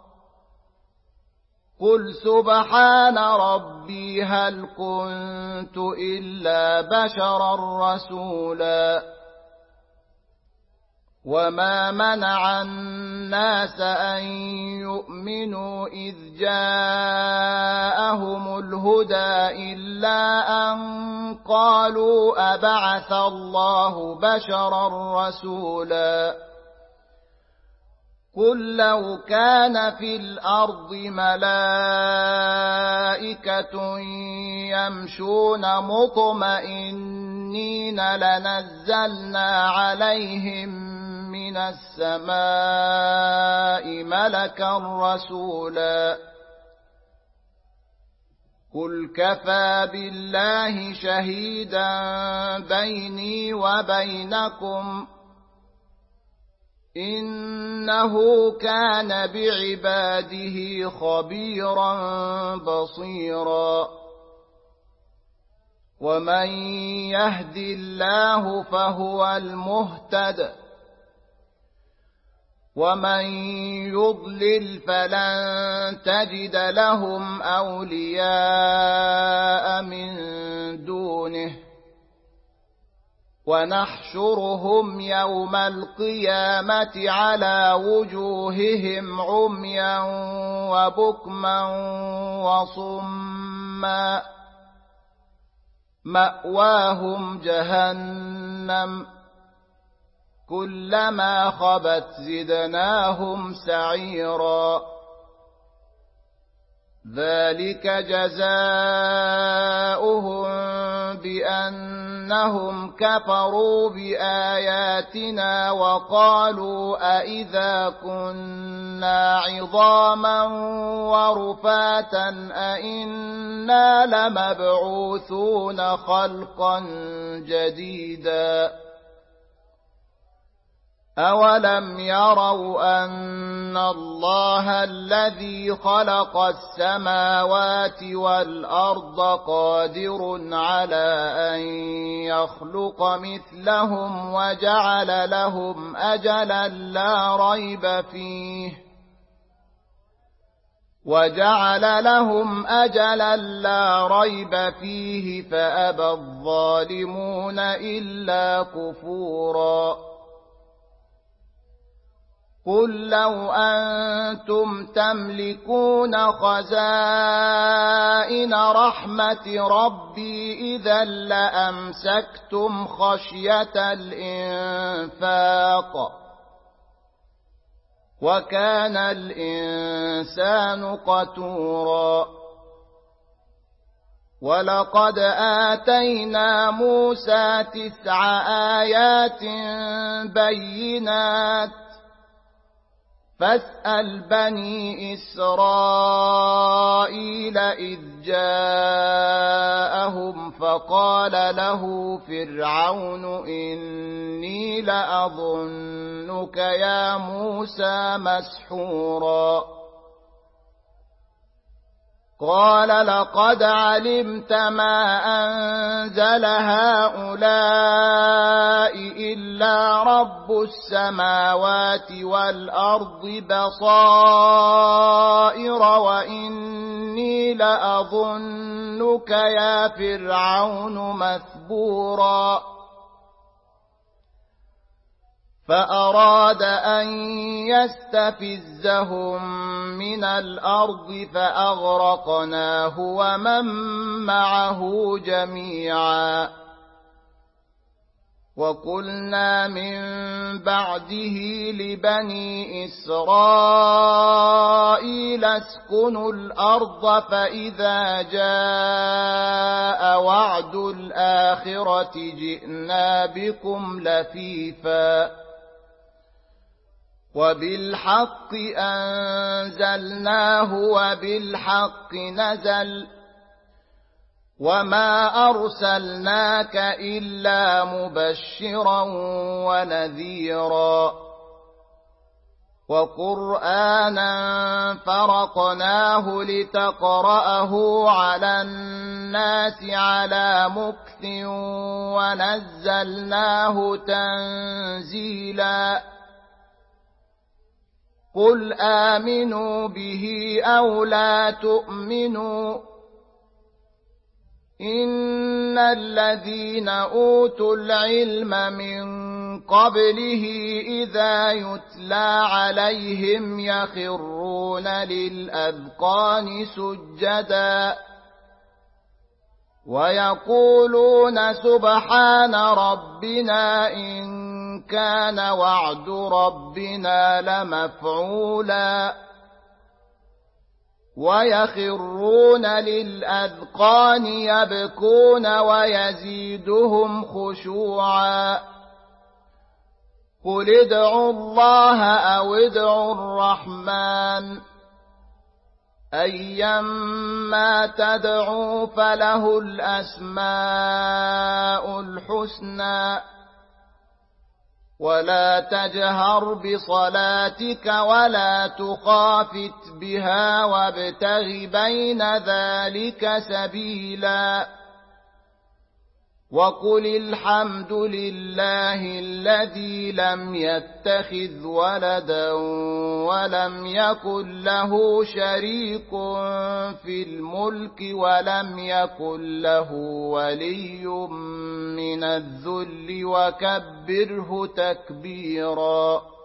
قل سبحان ربي هل كنت إلا بشرا رسولا وما منع الناس أن يؤمنوا إذ جاءهم الهدى إلا أن قالوا أبعث الله بشرا رسولا قل لو كان في الأرض ملائكة يمشون مطمئنين لنزلنا عليهم من السماء ملكا رسولا قل كفى بالله شهيدا بيني وبينكم إنه كان بعباده خبيرا بصيرا ومن يهد الله فهو المهتد ومن يضلل فلن تجد لهم أولياء من دونه ونحشرهم يوم القيامة على وجوههم عميا وبكما وصما مأواهم جهنم كلما خبت زدناهم سعيرا ذلك جزاؤهم بأنهم كفروا بآياتنا وقالوا أئذا كنا عظاما ورفاتا أئنا لمبعوثون خلقا جديدا أولم يروا أن الله الذي خلق السماوات والأرض قادر على أن يخلق مثلهم وجعل لهم أجلا لا ريب فيه وجعل لهم أجلا لا ريب فيه فأبى الظالمون إلا كفورا قل لو أنتم تملكون خزائن رحمة ربي إذا لأمسكتم خشية الإنفاق وكان الإنسان قتورا ولقد آتينا موسى تسع آيات بينات فاسأل بني إسرائيل إذ جاءهم فقال له فرعون إني لأظنك يا موسى مسحورا قال لقد علمت ما أنزل هؤلاء إلا رب السماوات والأرض بصائر وإني لأظنك يا فرعون مثبورا فأراد أن يستفزهم من الأرض فأغرقناه ومن معه جميعا وقلنا من بعده لبني إسرائيل اسكنوا الأرض فإذا جاء وعد الآخرة جئنا بكم لفيفا وبالحق أنزلناه وبالحق نزل وما أرسلناك إلا مبشرا ونذيرا وقرآنا فرقناه لتقرأه على الناس على مكث ونزلناه تنزيلا قل آمنوا به أو لا تؤمنوا إن الذين أوتوا العلم من قبله إذا يتلى عليهم يخرون للأذقان سجدا ويقولون سبحان ربنا إن كان وعد ربنا لمفعولا ويخرون للأذقان يبكون ويزيدهم خشوعا قل ادعوا الله أو ادعوا الرحمن أيما تدعوا فله الأسماء الحسنى ولا تجهر بصلاتك ولا تخافت بها وابتغ بين ذلك سبيلا وقل الحمد لله الذي لم يتخذ ولدا ولم يكن له شريك في الملك ولم يكن له ولي من الذل وكبره تكبيرا.